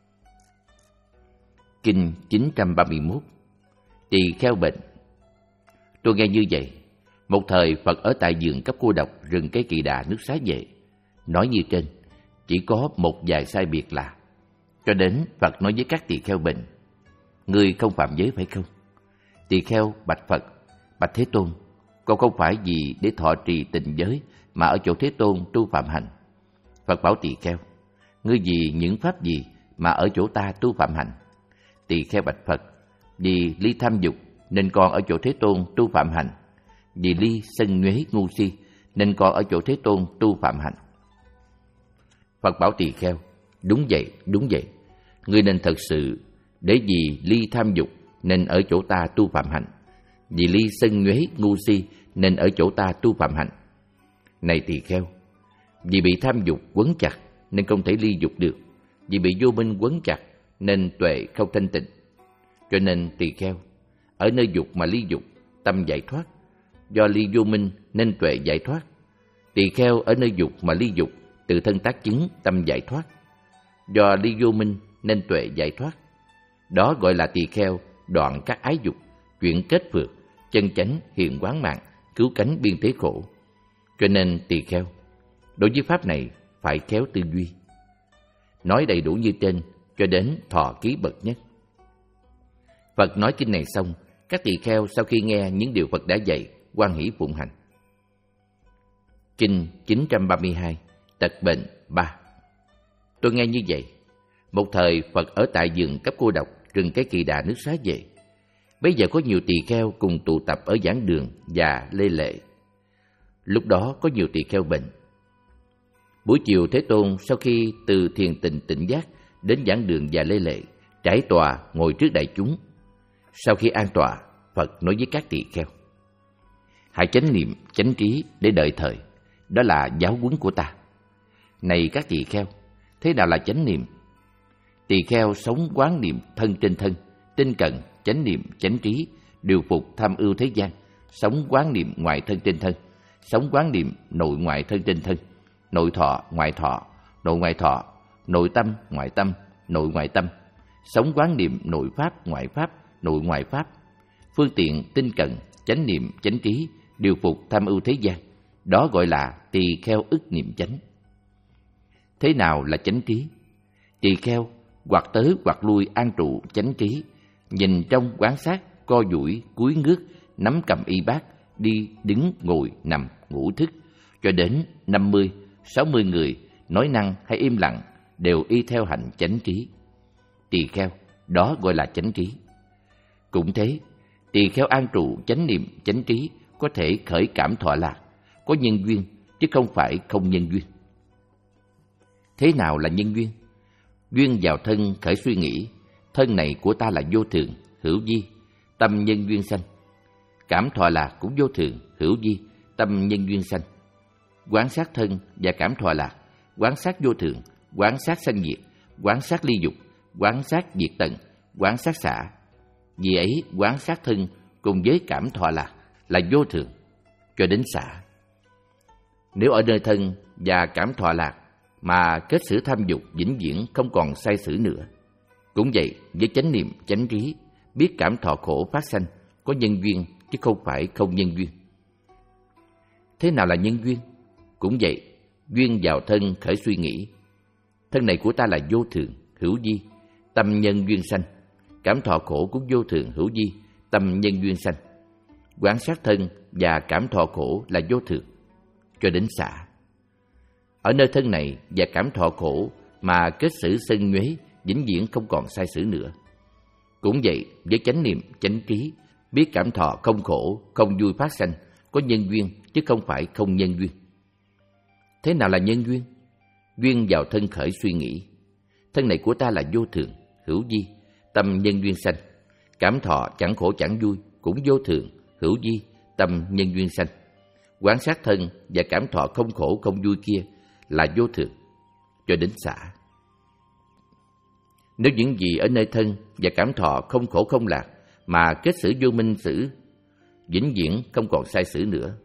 Kinh chín trăm ba mươi mốt. Tỳ kheo bệnh. Tôi nghe như vậy. Một thời Phật ở tại vườn cấp cô độc rừng cây Kỳ Đà nước Xá Vệ. Nói như trên, chỉ có một vài sai biệt là. Cho đến Phật nói với các tỳ kheo bệnh: Ngươi không phạm giới phải không? Tỳ kheo bạch Phật: Bạch Thế Tôn, con không phải vì để thọ trì tịnh giới mà ở chỗ Thế Tôn tu phạm hành. Phật bảo tỳ kheo: Ngươi vì những pháp gì mà ở chỗ ta tu phạm hành? Tỳ kheo bạch Phật: Vì ly tham dục nên con ở chỗ Thế Tôn tu phạm hành. Vì ly sân nhuế ngu si nên con ở chỗ Thế Tôn tu phạm hành. Phật bảo tỳ kheo: Đúng vậy, đúng vậy. Ngươi nên thật sự để vì ly tham dục nên ở chỗ ta tu phạm hành. Vì ly sân nhuế ngu si nên ở chỗ ta tu phạm hành. Này tỳ kheo, vì bị tham dục quấn chặt nên không thể ly dục được. Vì bị vô minh quấn chặt nên tuệ không thanh tịnh. Cho nên tỳ kheo, ở nơi dục mà ly dục, tâm giải thoát. Do ly vô minh nên tuệ giải thoát. Tỳ kheo ở nơi dục mà ly dục, tự thân tác chứng, tâm giải thoát. Do ly vô minh nên tuệ giải thoát. Đó gọi là tỳ kheo đoạn các ái dục, chuyển kết phược, chân chánh, hiện quán mạng, cứu cánh biên thế khổ. Cho nên tỳ kheo, đối với pháp này phải khéo tư duy. Nói đầy đủ như trên cho đến thọ ký bậc nhất. Phật nói kinh này xong, các tỳ kheo sau khi nghe những điều Phật đã dạy hoan hỷ phụng hành. Kinh chín trăm ba mươi hai. Tật bệnh ba. Tôi nghe như vậy. Một thời Phật ở tại vườn cấp cô độc rừng cái Kỳ Đà nước Xá Vệ. Bây giờ có nhiều tỳ kheo cùng tụ tập ở giảng đường và lê lệ. Lúc đó có nhiều tỳ kheo bệnh. Buổi chiều Thế Tôn sau khi từ thiền tịnh tỉnh giác đến giảng đường và lê lệ, trải tòa ngồi trước đại chúng. Sau khi an tọa, Phật nói với các tỳ kheo: Hãy chánh niệm, chánh trí để đợi thời. Đó là giáo huấn của ta. Này các tỳ kheo, thế nào là chánh niệm? Tỳ kheo sống quán niệm thân trên thân, tinh cận, chánh niệm, chánh trí, điều phục tham ưu thế gian, sống quán niệm ngoại thân trên thân, sống quán niệm nội ngoại thân trên thân, nội thọ, ngoại thọ, nội ngoại thọ, nội tâm, ngoại tâm, nội ngoại tâm, sống quán niệm nội pháp, ngoại pháp, nội ngoại pháp, phương tiện tinh cận, chánh niệm, chánh trí, điều phục tham ưu thế gian. Đó gọi là tỳ kheo ức niệm chánh. Thế nào là chánh trí? Tỳ kheo hoặc tới hoặc lui an trụ chánh trí, nhìn trong quán sát, co duỗi, cúi ngước, nắm cầm y bát, đi, đứng, ngồi, nằm, ngủ thức, cho đến năm mươi, sáu mươi người, nói năng hay im lặng, đều y theo hạnh chánh trí. Tỳ kheo, đó gọi là chánh trí. Cũng thế, tỳ kheo an trụ chánh niệm, chánh trí có thể khởi cảm thọ lạc, có nhân duyên, chứ không phải không nhân duyên. Thế nào là nhân duyên? Duyên vào thân khởi suy nghĩ, thân này của ta là vô thường, hữu vi, tâm nhân duyên sanh. Cảm thọ lạc cũng vô thường, hữu vi, tâm nhân duyên sanh. Quán sát thân và cảm thọ lạc, quán sát vô thường, quán sát sanh diệt, quán sát ly dục, quán sát diệt tận, quán sát xả. Vì ấy quán sát thân cùng với cảm thọ lạc là vô thường, cho đến xả. Nếu ở nơi thân và cảm thọ lạc mà kết xử tham dục vĩnh viễn không còn sai sử nữa. Cũng vậy với chánh niệm, chánh trí, biết cảm thọ khổ phát sanh, có nhân duyên chứ không phải không nhân duyên. Thế nào là nhân duyên? Cũng vậy, duyên vào thân khởi suy nghĩ. Thân này của ta là vô thường, hữu vi, tâm nhân duyên sanh. Cảm thọ khổ cũng vô thường, hữu vi, tâm nhân duyên sanh. Quán sát thân và cảm thọ khổ là vô thường, cho đến xả. Ở nơi thân này và cảm thọ khổ mà kết xử sân nhuế vĩnh viễn không còn sai sử nữa. Cũng vậy với chánh niệm, chánh trí, biết cảm thọ không khổ, không vui phát sanh, có nhân duyên chứ không phải không nhân duyên. Thế nào là nhân duyên? Duyên vào thân khởi suy nghĩ. Thân này của ta là vô thường, hữu vi, tâm nhân duyên sanh. Cảm thọ chẳng khổ chẳng vui cũng vô thường, hữu vi, tâm nhân duyên sanh. Quán sát thân và cảm thọ không khổ không vui kia là vô thường, cho đến xả. Nếu những gì ở nơi thân và cảm thọ không khổ không lạc mà kết xử vô minh xử, vĩnh viễn không còn sai sử nữa.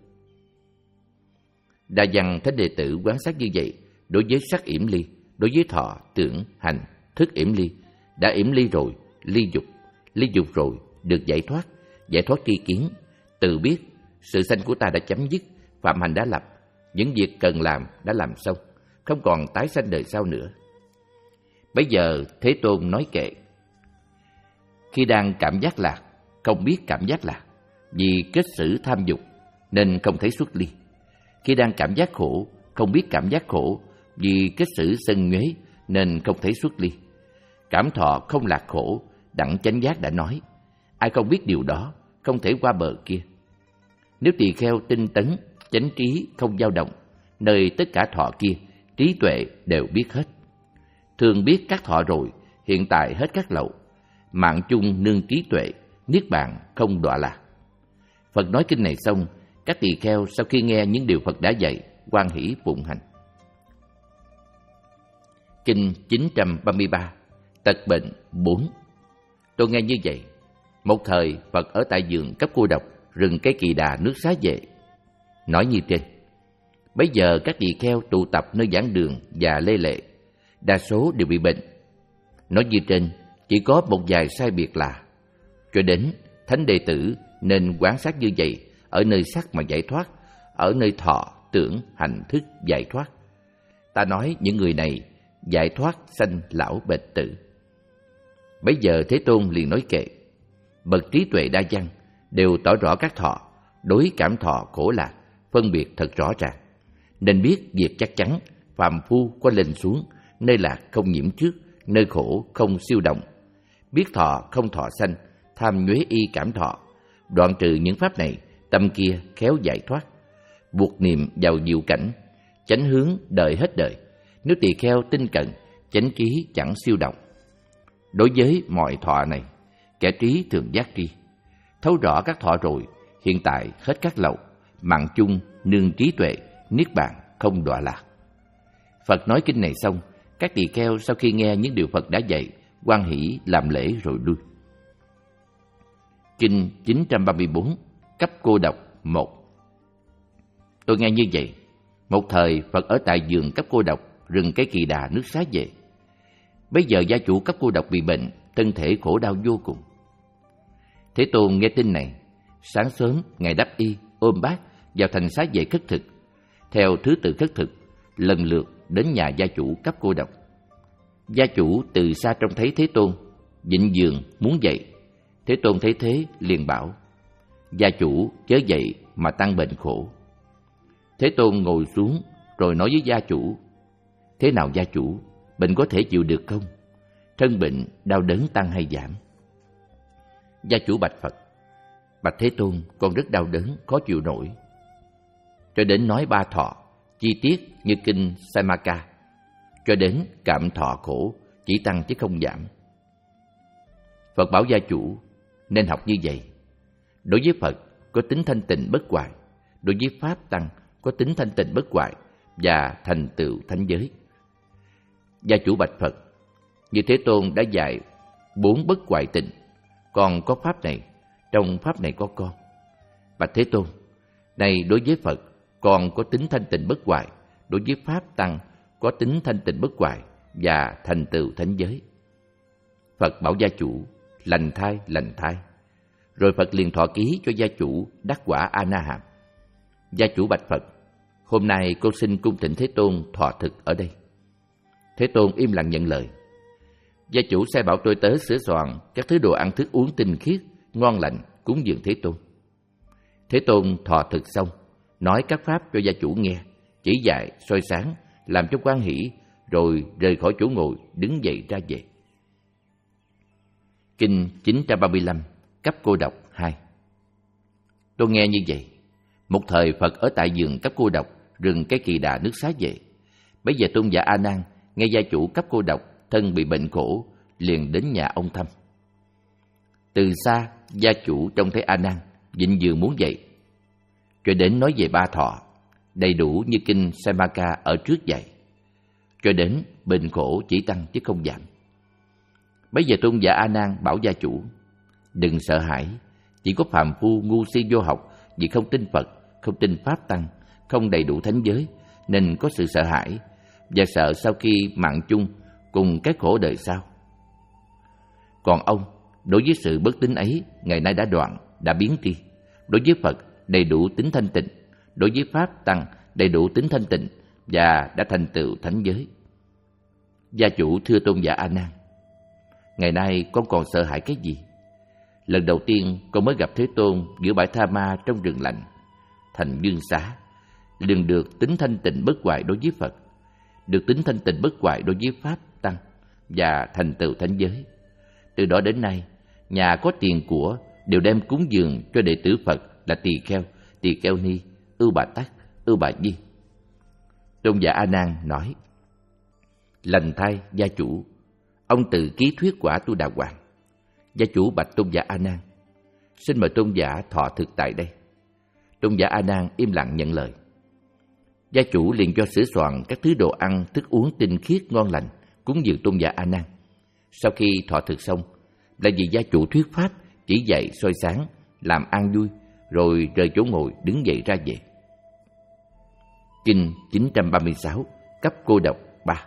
Đa Văn Thánh Đệ Tử quán sát như vậy đối với sắc yểm ly, đối với thọ, tưởng, hành, thức yểm ly. Đã yểm ly rồi, ly dục, ly dục rồi, được giải thoát, giải thoát tri kiến, tự biết sự sanh của ta đã chấm dứt, phạm hành đã lập, những việc cần làm đã làm xong, không còn tái sanh đời sau nữa. Bây giờ Thế Tôn nói kệ: khi đang cảm giác lạc, không biết cảm giác lạc, vì kết xử tham dục nên không thấy xuất ly. Khi đang cảm giác khổ, không biết cảm giác khổ, vì kết xử sân nhuế nên không thấy xuất ly. Cảm thọ không lạc khổ, đặng chánh giác đã nói, ai không biết điều đó, không thể qua bờ kia. Nếu tỳ kheo tinh tấn, chánh trí không dao động, nơi tất cả thọ kia, trí tuệ đều biết hết. Thường biết các thọ rồi, hiện tại hết các lậu, mạng chung nương trí tuệ, niết bàn không đọa lạc. Phật nói kinh này xong, các tỳ kheo sau khi nghe những điều Phật đã dạy, hoan hỷ phụng hành. Kinh chín trăm ba mươi ba, Tật bệnh bốn. Tôi nghe như vậy. Một thời Phật ở tại vườn Cấp Cô Độc, rừng cây Kỳ Đà, nước Xá Vệ. Nói như trên. Bây giờ các tỳ kheo tụ tập nơi giảng đường và lê lệ, đa số đều bị bệnh. Nói như trên, chỉ có một vài sai biệt là cho đến Thánh Đệ Tử nên quán sát như vậy, ở nơi sắc mà giải thoát, ở nơi thọ, tưởng, hành, thức giải thoát. Ta nói những người này giải thoát sanh lão bệnh tử. Bây giờ Thế Tôn liền nói kệ: bậc trí tuệ đa văn đều tỏ rõ các thọ, đối cảm thọ khổ lạc, phân biệt thật rõ ràng, nên biết việc chắc chắn, phàm phu có lên xuống, nơi lạc không nhiễm trước, nơi khổ không siêu động, biết thọ không thọ sanh, tham nhuế y cảm thọ, đoạn trừ những pháp này, tâm kia khéo giải thoát, buộc niệm vào diệu cảnh, chánh hướng đời hết đời. Nếu tỳ kheo tinh cận, chánh trí chẳng siêu động. Đối với mọi thọ này, kẻ trí thường giác tri, thấu rõ các thọ rồi, hiện tại hết các lậu, mạng chung nương trí tuệ, niết bàn không đọa lạc. Phật nói kinh này xong, các tỳ kheo sau khi nghe những điều Phật đã dạy, hoan hỷ làm lễ rồi lui. Kinh chín trăm ba mươi bốn, Cấp Cô Độc một. Tôi nghe như vậy. Một thời Phật ở tại vườn Cấp Cô Độc, rừng cây Kỳ Đà, nước Xá Vệ. Bây giờ gia chủ Cấp Cô Độc bị bệnh, thân thể khổ đau vô cùng. Thế Tôn nghe tin này, sáng sớm Ngài đắp y, ôm bát vào thành Xá Vệ khất thực. Theo thứ tự khất thực, lần lượt đến nhà gia chủ Cấp Cô Độc. Gia chủ từ xa trông thấy Thế Tôn, vịnh giường muốn dậy. Thế Tôn thấy thế liền bảo: gia chủ chớ dậy mà tăng bệnh khổ. Thế Tôn ngồi xuống rồi nói với gia chủ: thế nào gia chủ, bệnh có thể chịu được không? Thân bệnh đau đớn tăng hay giảm? Gia chủ bạch Phật: bạch Thế Tôn, con rất đau đớn, khó chịu nổi. Cho đến nói ba thọ, chi tiết như kinh Saimaka, cho đến cảm thọ khổ, chỉ tăng chứ không giảm. Phật bảo gia chủ nên học như vậy. Đối với Phật có tính thanh tịnh bất hoại, đối với Pháp Tăng có tính thanh tịnh bất hoại và thành tựu thánh giới. Gia chủ bạch Phật: như Thế Tôn đã dạy bốn bất hoại tịnh, còn có Pháp này, trong Pháp này có con. Bạch Thế Tôn, này đối với Phật còn có tính thanh tịnh bất hoại, đối với Pháp Tăng có tính thanh tịnh bất hoại và thành tựu thánh giới. Phật bảo gia chủ: lành thai, lành thai. Rồi Phật liền thọ ký cho gia chủ đắc quả A-na-hàm. Gia chủ bạch Phật: hôm nay con xin cung thỉnh Thế Tôn thọ thực ở đây. Thế Tôn im lặng nhận lời. Gia chủ sai bảo tôi tớ sửa soạn các thứ đồ ăn thức uống tinh khiết, ngon lành cúng dường Thế Tôn. Thế Tôn thọ thực xong, nói các pháp cho gia chủ nghe, chỉ dạy, soi sáng, làm cho hoan hỷ, rồi rời khỏi chỗ ngồi, đứng dậy ra về. Kinh chín trăm ba mươi lăm, Cấp Cô Độc hai. Tôi nghe như vậy. Một thời Phật ở tại vườn Cấp Cô Độc, rừng cây Kỳ Đà, nước Xá Vệ. Bây giờ tôn giả A Nan nghe gia chủ Cấp Cô Độc thân bị bệnh khổ, liền đến nhà ông thăm. Từ xa gia chủ trông thấy A Nan vịnh giường muốn dậy, cho đến nói về ba thọ, đầy đủ như kinh Saimaka ở trước dạy. cho đến bệnh khổ chỉ tăng chứ không giảm. Bấy giờ tôn giả A Nan bảo gia chủ: đừng sợ hãi, chỉ có phàm phu ngu si vô học vì không tin Phật, không tin Pháp Tăng, không đầy đủ thánh giới nên có sự sợ hãi, và sợ sau khi mạng chung cùng cái khổ đời sau. Còn ông, đối với sự bất tín ấy, ngày nay đã đoạn, đã biến đi. Đối với Phật, đầy đủ tính thanh tịnh. Đối với Pháp Tăng, đầy đủ tính thanh tịnh và đã thành tựu thánh giới. Gia chủ thưa tôn giả A Nan: ngày nay con còn sợ hãi cái gì? Lần đầu tiên con mới gặp Thế Tôn giữa bãi Tha Ma trong rừng lạnh, thành Dương Xá, liền được tính thanh tịnh bất hoại đối với Phật, được tính thanh tịnh bất hoại đối với Pháp Tăng và thành tựu thánh giới. Từ đó đến nay, nhà có tiền của đều đem cúng dường cho đệ tử Phật là tỳ kheo, tỳ kheo ni, ưu bà tắc, ưu bà di. Tôn giả A Nan nói: lành thay gia chủ, ông tự ký thuyết quả Tu Đà Hoàng. Gia chủ bạch tôn giả A Nan: xin mời tôn giả thọ thực tại đây. Tôn giả A Nan im lặng nhận lời. Gia chủ liền cho sửa soạn các thứ đồ ăn, thức uống tinh khiết ngon lành cúng dường tôn giả A Nan. Sau khi thọ thực xong, lại vì gia chủ thuyết pháp, chỉ dạy soi sáng, làm an vui, rồi rời chỗ ngồi đứng dậy ra về. Kinh chín trăm ba mươi sáu, cấp cô độc ba.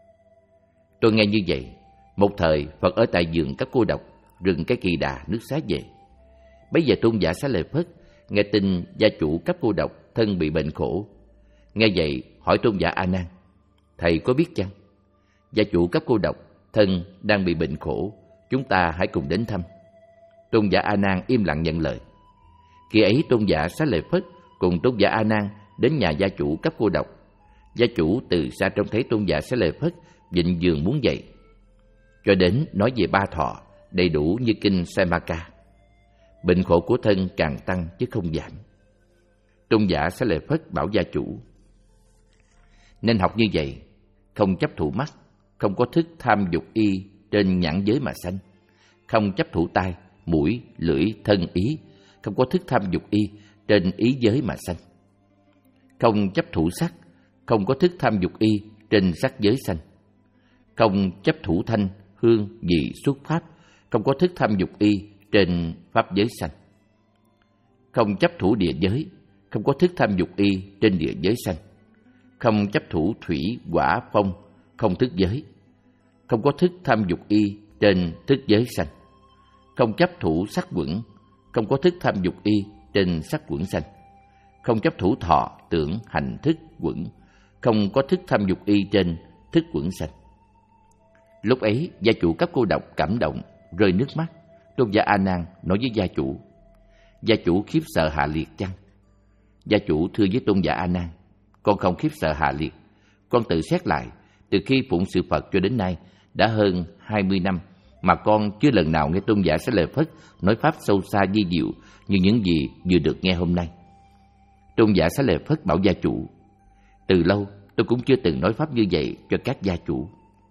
Tôi nghe như vậy, một thời Phật ở tại vườn cấp cô độc, rừng Cái Kỳ Đà, nước Xá về. Bấy giờ tôn giả Xá Lợi Phất nghe tin gia chủ cấp cô độc thân bị bệnh khổ. Nghe vậy hỏi tôn giả A Nan: thầy có biết chăng? Gia chủ cấp cô độc thân đang bị bệnh khổ, chúng ta hãy cùng đến thăm. Tôn giả A Nan im lặng nhận lời. Khi ấy tôn giả Xá Lợi Phất cùng tôn giả A Nan đến nhà gia chủ cấp cô độc. Gia chủ từ xa trông thấy tôn giả Xá Lợi Phất vịnh giường muốn dậy, cho đến nói về ba thọ đầy đủ như kinh Saimaka. Bệnh khổ của thân càng tăng chứ không giảm. Tôn giả Xá Lợi Phất bảo gia chủ: nên học như vậy, không chấp thủ mắt, không có thức tham dục y trên nhãn giới mà sanh, không chấp thủ tai, mũi, lưỡi, thân ý, không có thức tham dục y trên ý giới mà sanh, không chấp thủ sắc, không có thức tham dục y trên sắc giới sanh, không chấp thủ thanh, hương, vị, xuất pháp, không có thức tham dục y trên pháp giới sanh, không chấp thủ địa giới, không có thức tham dục y trên địa giới sanh, không chấp thủ thủy, hỏa, phong, không thức giới, không có thức tham dục y trên thức giới sanh, không chấp thủ sắc quẩn, không có thức tham dục y trên sắc quẩn sanh, không chấp thủ thọ, tưởng, hành, thức, quẩn, không có thức tham dục y trên thức quẩn sanh. Lúc ấy gia chủ cấp cô độc cảm động, rơi nước mắt. Tôn giả A Nan nói với gia chủ: gia chủ khiếp sợ hạ liệt chăng? Gia chủ thưa với tôn giả A Nan: con không khiếp sợ hạ liệt. Con tự xét lại, từ khi phụng sự Phật cho đến nay đã hơn hai mươi năm mà con chưa lần nào nghe tôn giả Xá Lợi Phất nói pháp sâu xa vi diệu như những gì vừa được nghe hôm nay. Tôn giả Xá Lợi Phất bảo gia chủ: từ lâu tôi cũng chưa từng nói pháp như vậy cho các gia chủ.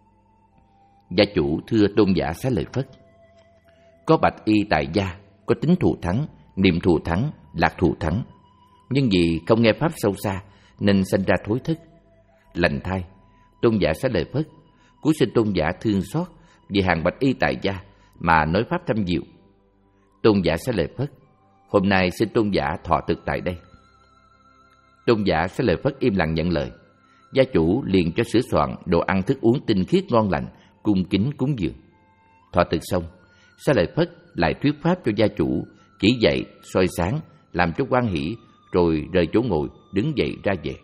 Gia chủ thưa tôn giả Xá Lợi Phất: có bạch y tại gia, có tính thù thắng, niệm thù thắng, lạc thù thắng, nhưng vì không nghe pháp sâu xa nên sanh ra thối thức. Lành thay, tôn giả Xá Lợi Phất, cuối xin tôn giả thương xót vì hàng bạch y tại gia mà nói pháp thâm diệu. Tôn giả Xá Lợi Phất, hôm nay xin tôn giả thọ thực tại đây. Tôn giả Xá Lợi Phất im lặng nhận lời. Gia chủ liền cho sửa soạn đồ ăn thức uống tinh khiết ngon lành, cung kính cúng dường. Thọ thực xong, Xá Lợi Phất lại thuyết pháp cho gia chủ, chỉ dạy soi sáng, làm cho hoan hỷ, rồi rời chỗ ngồi đứng dậy ra về.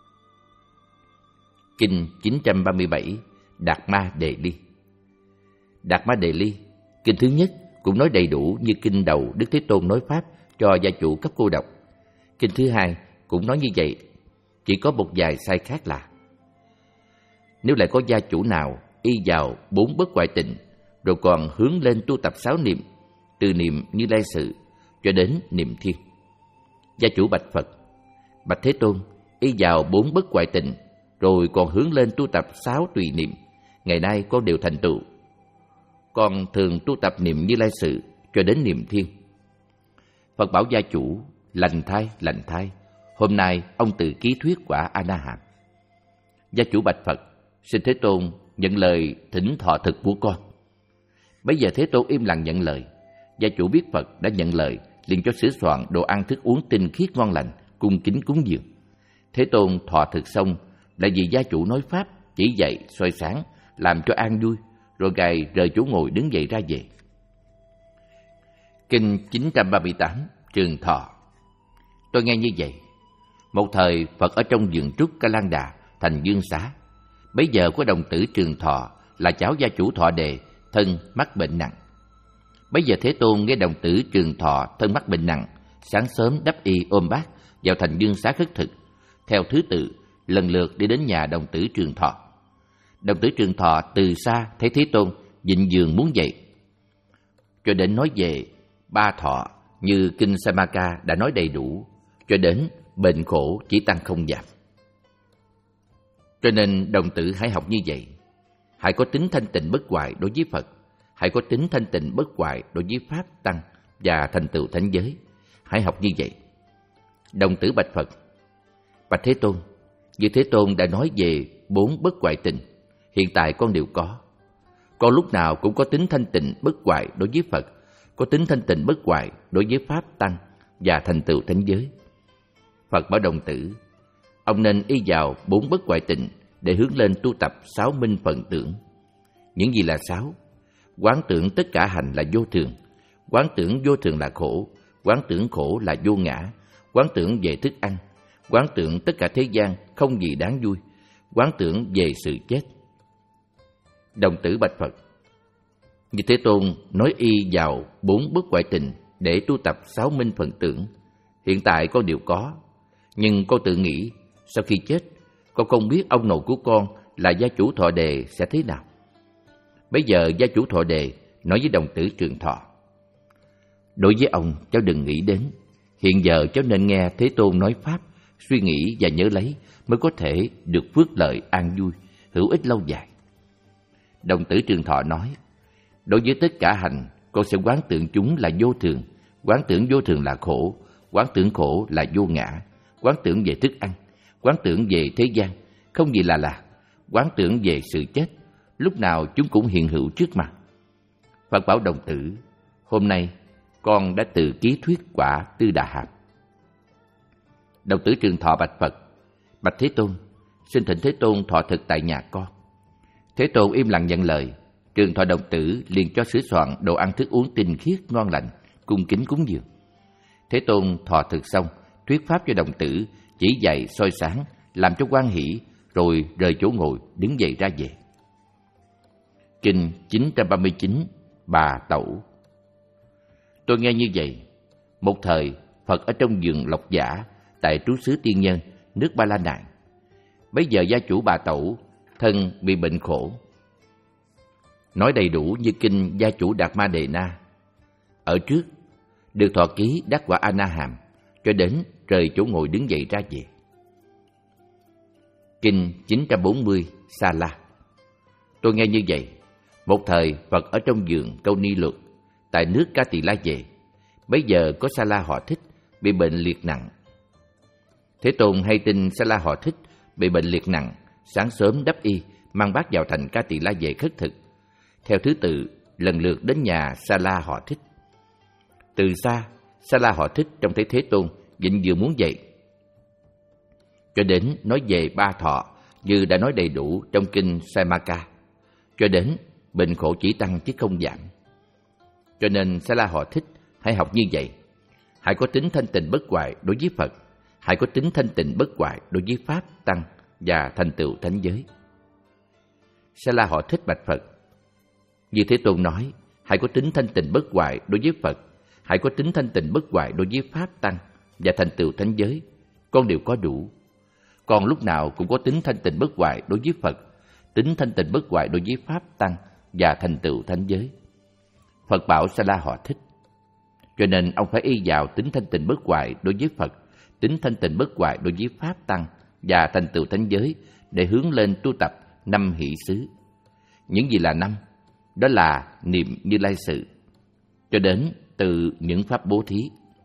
Kinh chín trăm ba mươi bảy, Đạt Ma Đề Ly. Đạt Ma Đề Ly, kinh thứ nhất cũng nói đầy đủ như kinh đầu Đức Thế Tôn nói pháp cho gia chủ cấp cô độc. Kinh thứ hai cũng nói như vậy, chỉ có một vài sai khác là: nếu lại có gia chủ nào y vào bốn bất hoại tịnh, rồi còn hướng lên tu tập sáu niệm, từ niệm Như Lai Sự cho đến niệm Thiên. Gia chủ bạch Phật: bạch Thế Tôn, y vào bốn bất hoại tịnh, rồi còn hướng lên tu tập sáu tùy niệm, ngày nay con đều thành tựu. Con thường tu tập niệm Như Lai Sự cho đến niệm Thiên. Phật bảo gia chủ: lành thay, lành thay, hôm nay ông tự ký thuyết quả A Na Hàm. Gia chủ bạch Phật: Xin Thế Tôn nhận lời thỉnh thọ thực của con. Bây giờ Thế Tôn im lặng nhận lời. Gia chủ biết Phật đã nhận lời, liền cho sửa soạn đồ ăn thức uống tinh khiết ngon lành, cung kính cúng dường. Thế Tôn thọ thực xong, lại vì gia chủ nói pháp, chỉ dạy, soi sáng, làm cho an vui, rồi Ngài rời chỗ ngồi đứng dậy ra về. Kinh chín trăm ba mươi tám, Trường Thọ. Tôi nghe như vậy. Một thời Phật ở trong vườn trúc Ca Lan Đà, thành Dương Xá. Bấy giờ có đồng tử Trường Thọ là cháu gia chủ Thọ Đề, thân mắc bệnh nặng. Bấy giờ Thế Tôn nghe đồng tử Trường Thọ thân mắc bệnh nặng, sáng sớm đắp y ôm bát vào thành Dương Xá khất thực, theo thứ tự lần lượt đi đến nhà đồng tử Trường Thọ. Đồng tử Trường Thọ từ xa thấy Thế Tôn vịnh giường muốn dậy, cho đến nói về ba thọ như kinh Samaka đã nói đầy đủ, cho đến bệnh khổ chỉ tăng không giảm. Cho nên đồng tử hãy học như vậy, hãy có tính thanh tịnh bất hoại đối với Phật, hãy có tính thanh tịnh bất hoại đối với Pháp Tăng và thành tựu thánh giới. Hãy học như vậy. Đồng tử bạch Phật: Bạch Thế Tôn, như Thế Tôn đã nói về bốn bất hoại tình, hiện tại con đều có. Con lúc nào cũng có tính thanh tịnh bất hoại đối với Phật, có tính thanh tịnh bất hoại đối với Pháp Tăng và thành tựu thánh giới. Phật bảo đồng tử, ông nên y vào bốn bất hoại tình để hướng lên tu tập sáu minh phần tưởng. Những gì là sáu? Quán tưởng tất cả hành là vô thường, quán tưởng vô thường là khổ, quán tưởng khổ là vô ngã, quán tưởng về thức ăn, quán tưởng tất cả thế gian không gì đáng vui, quán tưởng về sự chết. Đồng tử bạch Phật: Như Thế Tôn nói y vào bốn bất hoại tình để tu tập sáu minh phần tưởng, hiện tại con đều có. Nhưng con tự nghĩ, sau khi chết, con không biết ông nội của con là gia chủ Thọ Đề sẽ thế nào. Bây giờ gia chủ Thọ Đề nói với đồng tử Trường Thọ: Đối với ông, cháu đừng nghĩ đến. Hiện giờ cháu nên nghe Thế Tôn nói pháp, suy nghĩ và nhớ lấy mới có thể được phước lợi an vui, hữu ích lâu dài. Đồng tử Trường Thọ nói: Đối với tất cả hành, con sẽ quán tưởng chúng là vô thường, quán tưởng vô thường là khổ, quán tưởng khổ là vô ngã, quán tưởng về thức ăn, quán tưởng về thế gian không gì là lạc, quán tưởng về sự chết, lúc nào chúng cũng hiện hữu trước mặt. Phật bảo đồng tử: Hôm nay con đã từ ký thuyết quả Tư Đà Hàm. Đồng tử Trường Thọ bạch Phật: Bạch Thế Tôn, xin thỉnh Thế Tôn thọ thực tại nhà con. Thế Tôn im lặng nhận lời. Trường Thọ đồng tử liền cho sửa soạn đồ ăn thức uống tinh khiết ngon lành, cung kính cúng dường. Thế Tôn thọ thực xong, thuyết pháp cho đồng tử, chỉ dạy soi sáng, làm cho hoan hỷ, rồi rời chỗ ngồi đứng dậy ra về. Kinh chín trăm ba mươi chín, Bà Tẩu. Tôi nghe như vậy. Một thời Phật ở trong vườn Lộc Giả, tại trú xứ Tiên Nhân, nước Ba La Nại. Bấy giờ gia chủ Bà Tẩu thân bị bệnh khổ. Nói đầy đủ như kinh Gia Chủ Đạt Ma Đề Na. Ở trước được thọ ký đắc quả A Na Hàm, cho đến rời chỗ ngồi đứng dậy ra về. Kinh chín trăm bốn mươi, Sa La. Tôi nghe như vậy. Một thời Phật ở trong vườn Câu Ni Luật, tại nước Ca Tỳ La về. Bấy giờ có Sa La họ Thích bị bệnh liệt nặng. Thế Tôn hay tin Sa La họ Thích bị bệnh liệt nặng, sáng sớm đắp y, mang bát vào thành Ca Tỳ La về khất thực, theo thứ tự lần lượt đến nhà Sa La họ Thích. Từ xa, Sa La họ Thích trông thấy Thế Tôn vịnh vừa muốn dậy, cho đến nói về ba thọ như đã nói đầy đủ trong kinh Samaka, cho đến bệnh khổ chỉ tăng chứ không giảm. Cho nên Sa La họ Thích hãy học như vậy, hãy có tính thanh tịnh bất hoại đối với Phật, hãy có tính thanh tịnh bất hoại đối với Pháp Tăng và thành tựu thánh giới. Sa La họ Thích bạch Phật: Như Thế Tôn nói, hãy có tính thanh tịnh bất hoại đối với Phật, hãy có tính thanh tịnh bất hoại đối với Pháp Tăng và thành tựu thánh giới. Con đều có đủ. Con lúc nào cũng có tính thanh tịnh bất hoại đối với Phật, tính thanh tịnh bất hoại đối với Pháp Tăng và thành tựu thánh giới. Phật bảo Sa La họ Thích: Cho nên ông phải y vào tính thanh tịnh bất hoại đối với Phật, tính thanh tịnh bất hoại đối với Pháp Tăng và thành tựu thánh giới để hướng lên tu tập năm hỷ xứ. Những gì là năm? Đó là niệm Như Lai sự, cho đến từ những pháp bố thí.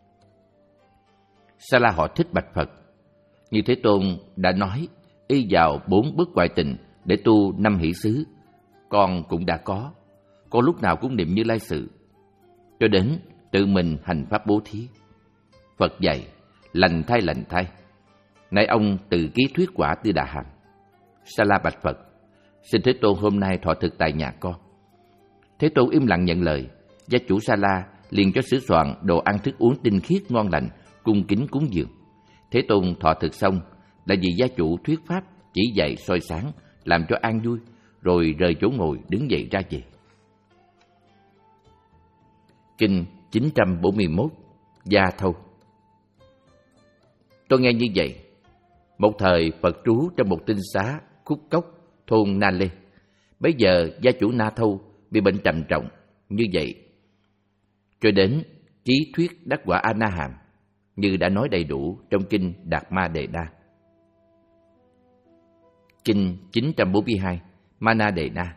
Sa La họ Thích bạch Phật: Như Thế Tôn đã nói, y vào bốn bất hoại tình để tu năm hỷ xứ, con cũng đã có. Con lúc nào cũng niệm Như Lai sự, cho đến tự mình hành pháp bố thí. Phật dạy, lành thay lành thay. Nay ông từ ký thuyết quả Tư Đà Hàm. Sa La bạch Phật, xin Thế Tôn hôm nay thọ thực tại nhà con. Thế Tôn im lặng nhận lời. Gia chủ Sa La liền cho sửa soạn đồ ăn thức uống tinh khiết ngon lành, cung kính cúng dường. Thế Tôn thọ thực xong, là vì gia chủ thuyết pháp, chỉ dạy soi sáng, làm cho an vui, rồi rời chỗ ngồi đứng dậy ra về. Kinh chín trăm bốn mươi mốt, Gia Thâu. Tôi nghe như vậy. Một thời Phật trú trong một tinh xá Khúc Cốc, thôn Na Lê. Bấy giờ gia chủ Na Thâu bị bệnh trầm trọng như vậy, cho đến chí thuyết đắc quả A Na Hàm, như đã nói đầy đủ trong kinh Đạt Ma Đề Na. Kinh chín trăm bốn mươi hai, Ma Na Đề Na.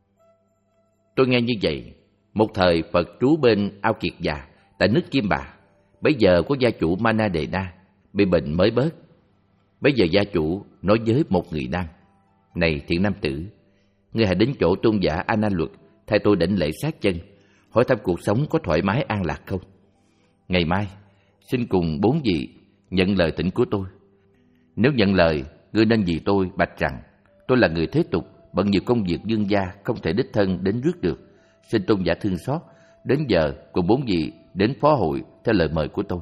Tôi nghe như vậy. Một thời Phật trú bên ao Kiệt Già tại nước Kim Bà. Bấy giờ có gia chủ Ma Na Đề Na bị bệnh mới bớt. Bấy giờ gia chủ nói với một người nam: Này thiện nam tử, ngươi hãy đến chỗ tôn giả A Na Luật thay tôi đảnh lễ sát chân, hỏi thăm cuộc sống có thoải mái an lạc không. Ngày mai xin cùng bốn vị nhận lời thỉnh của tôi. Nếu nhận lời, ngươi nên vì tôi bạch rằng tôi là người thế tục, bận nhiều công việc dương gia, không thể đích thân đến rước được. Xin tôn giả thương xót, đến giờ cùng bốn vị đến phó hội theo lời mời của tôi.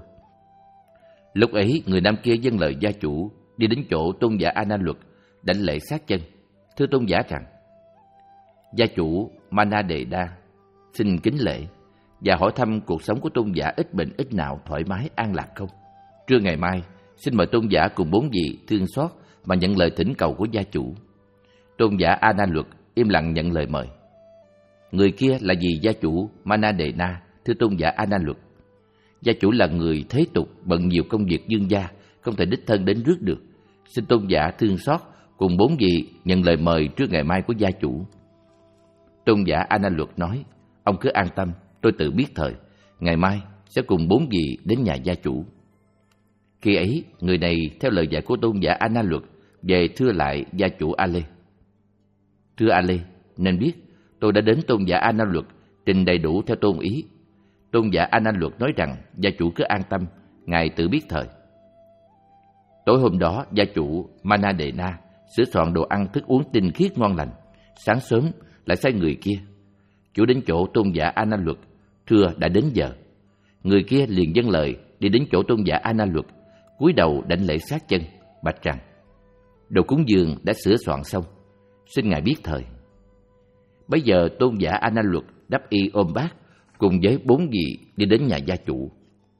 Lúc ấy người nam kia dâng lời gia chủ, đi đến chỗ tôn giả A Na Luật đảnh lễ sát chân, thưa tôn giả rằng: Gia chủ Ma Na Đề Na xin kính lễ và hỏi thăm cuộc sống của tôn giả ít bệnh ít nào, thoải mái an lạc không. Trưa ngày mai xin mời tôn giả cùng bốn vị thương xót mà nhận lời thỉnh cầu của gia chủ. Tôn giả A Na Luật im lặng nhận lời mời. Người kia là gì gia chủ Ma Na Đề Na, thưa tôn giả A Na Luật? Gia chủ là người thế tục, bận nhiều công việc dương gia, không thể đích thân đến rước được. Xin tôn giả thương xót cùng bốn vị nhận lời mời trước ngày mai của gia chủ. Tôn giả A Na Luật nói: Ông cứ an tâm, tôi tự biết thời, ngày mai sẽ cùng bốn vị đến nhà gia chủ. Khi ấy, người này theo lời dạy của tôn giả A Na Luật về thưa lại gia chủ A Lê: Thưa A Lê, nên biết tôi đã đến tôn giả A Na Luật trình đầy đủ theo tôn ý. Tôn giả A Na Luật nói rằng gia chủ cứ an tâm, ngài tự biết thời. Tối hôm đó, gia chủ Ma Na Đề Na sửa soạn đồ ăn thức uống tinh khiết ngon lành. Sáng sớm lại sai người kia: Chủ đến chỗ tôn giả A Na Luật, thưa đã đến giờ. Người kia liền dâng lời đi đến chỗ tôn giả A Na Luật, cúi đầu đảnh lễ sát chân, bạch rằng: Đồ cúng dường đã sửa soạn xong, xin ngài biết thời. Bấy giờ tôn giả A Na Luật đắp y ôm bát cùng với bốn vị đi đến nhà gia chủ.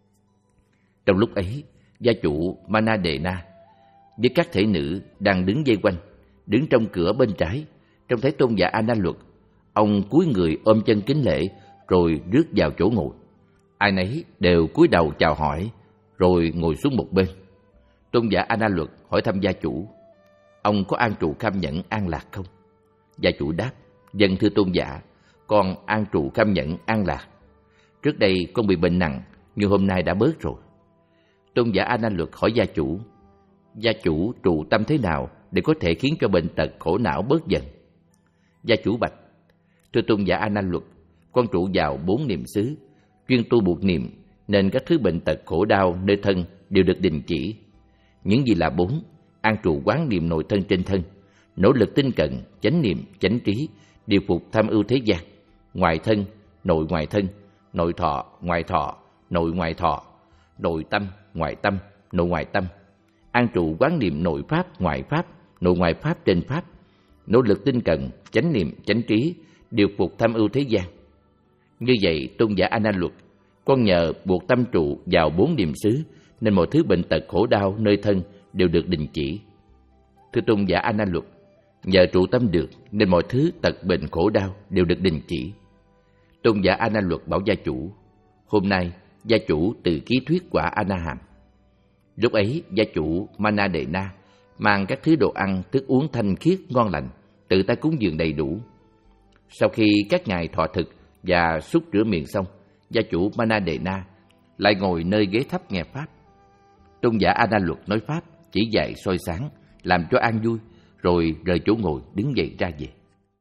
Trong lúc ấy, gia chủ Ma Na Đề Na với các thể nữ đang đứng vây quanh, đứng trong cửa bên trái. Trông thấy tôn giả A Na Luật, ông cúi người ôm chân kính lễ, rồi rước vào chỗ ngồi. Ai nấy đều cúi đầu chào hỏi, rồi ngồi xuống một bên. Tôn giả A Na Luật hỏi thăm gia chủ: Ông có an trụ kham nhẫn an lạc không? Gia chủ đáp: Vâng thưa tôn giả, con an trụ kham nhẫn an lạc. Trước đây con bị bệnh nặng, nhưng hôm nay đã bớt rồi. Tôn giả A Na Luật hỏi gia chủ: Gia chủ trụ tâm thế nào để có thể khiến cho bệnh tật khổ não bớt dần? Gia chủ bạch: Thưa tôn giả A Na Luật, con trụ vào bốn niệm xứ, chuyên tu buộc niệm, nên các thứ bệnh tật khổ đau nơi thân đều được đình chỉ. Những gì là bốn: an trụ quán niệm nội thân trên thân, nỗ lực tinh cận, chánh niệm, chánh trí, điều phục tham ưu thế gian, ngoại thân, nội ngoại thân, nội thọ, ngoại thọ, nội ngoại thọ, nội tâm, ngoại tâm, nội ngoại tâm, an trụ quán niệm nội pháp, ngoại pháp, nội ngoại pháp trên pháp, nỗ lực tinh cận, chánh niệm, chánh trí, điều phục tham ưu thế gian. Như vậy, tôn giả A Na Luật, con nhờ buộc tâm trụ vào bốn niệm xứ, nên mọi thứ bệnh tật khổ đau nơi thân đều được đình chỉ. Thưa tôn giả A Na Luật, nhờ trụ tâm được nên mọi thứ tật bệnh khổ đau đều được đình chỉ. Tôn giả A Na Luật bảo gia chủ: Hôm nay gia chủ từ ký thuyết quả A Na Hàm. Lúc ấy gia chủ Ma Na Đề Na mang các thứ đồ ăn thức uống thanh khiết ngon lành, tự tay cúng dường đầy đủ. Sau khi các ngài thọ thực và xúc rửa miệng xong, gia chủ Ma Na Đề Na lại ngồi nơi ghế thấp nghe pháp. Tôn giả A Na Luật nói pháp, chỉ dạy soi sáng, làm cho an vui, rồi rời chỗ ngồi đứng dậy ra về.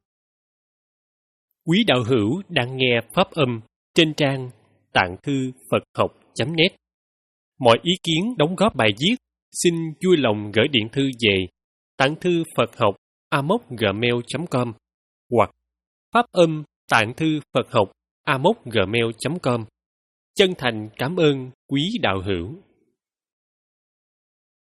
Quý đạo hữu đang nghe pháp âm trên trang tạng thư Phật học chấm net. Mọi ý kiến đóng góp bài viết xin vui lòng gửi điện thư về tạng thư Phật học a m o c gmail chấm com hoặc pháp âm tạng thư Phật học a m o c gmail chấm com. Chân thành cảm ơn quý đạo hữu.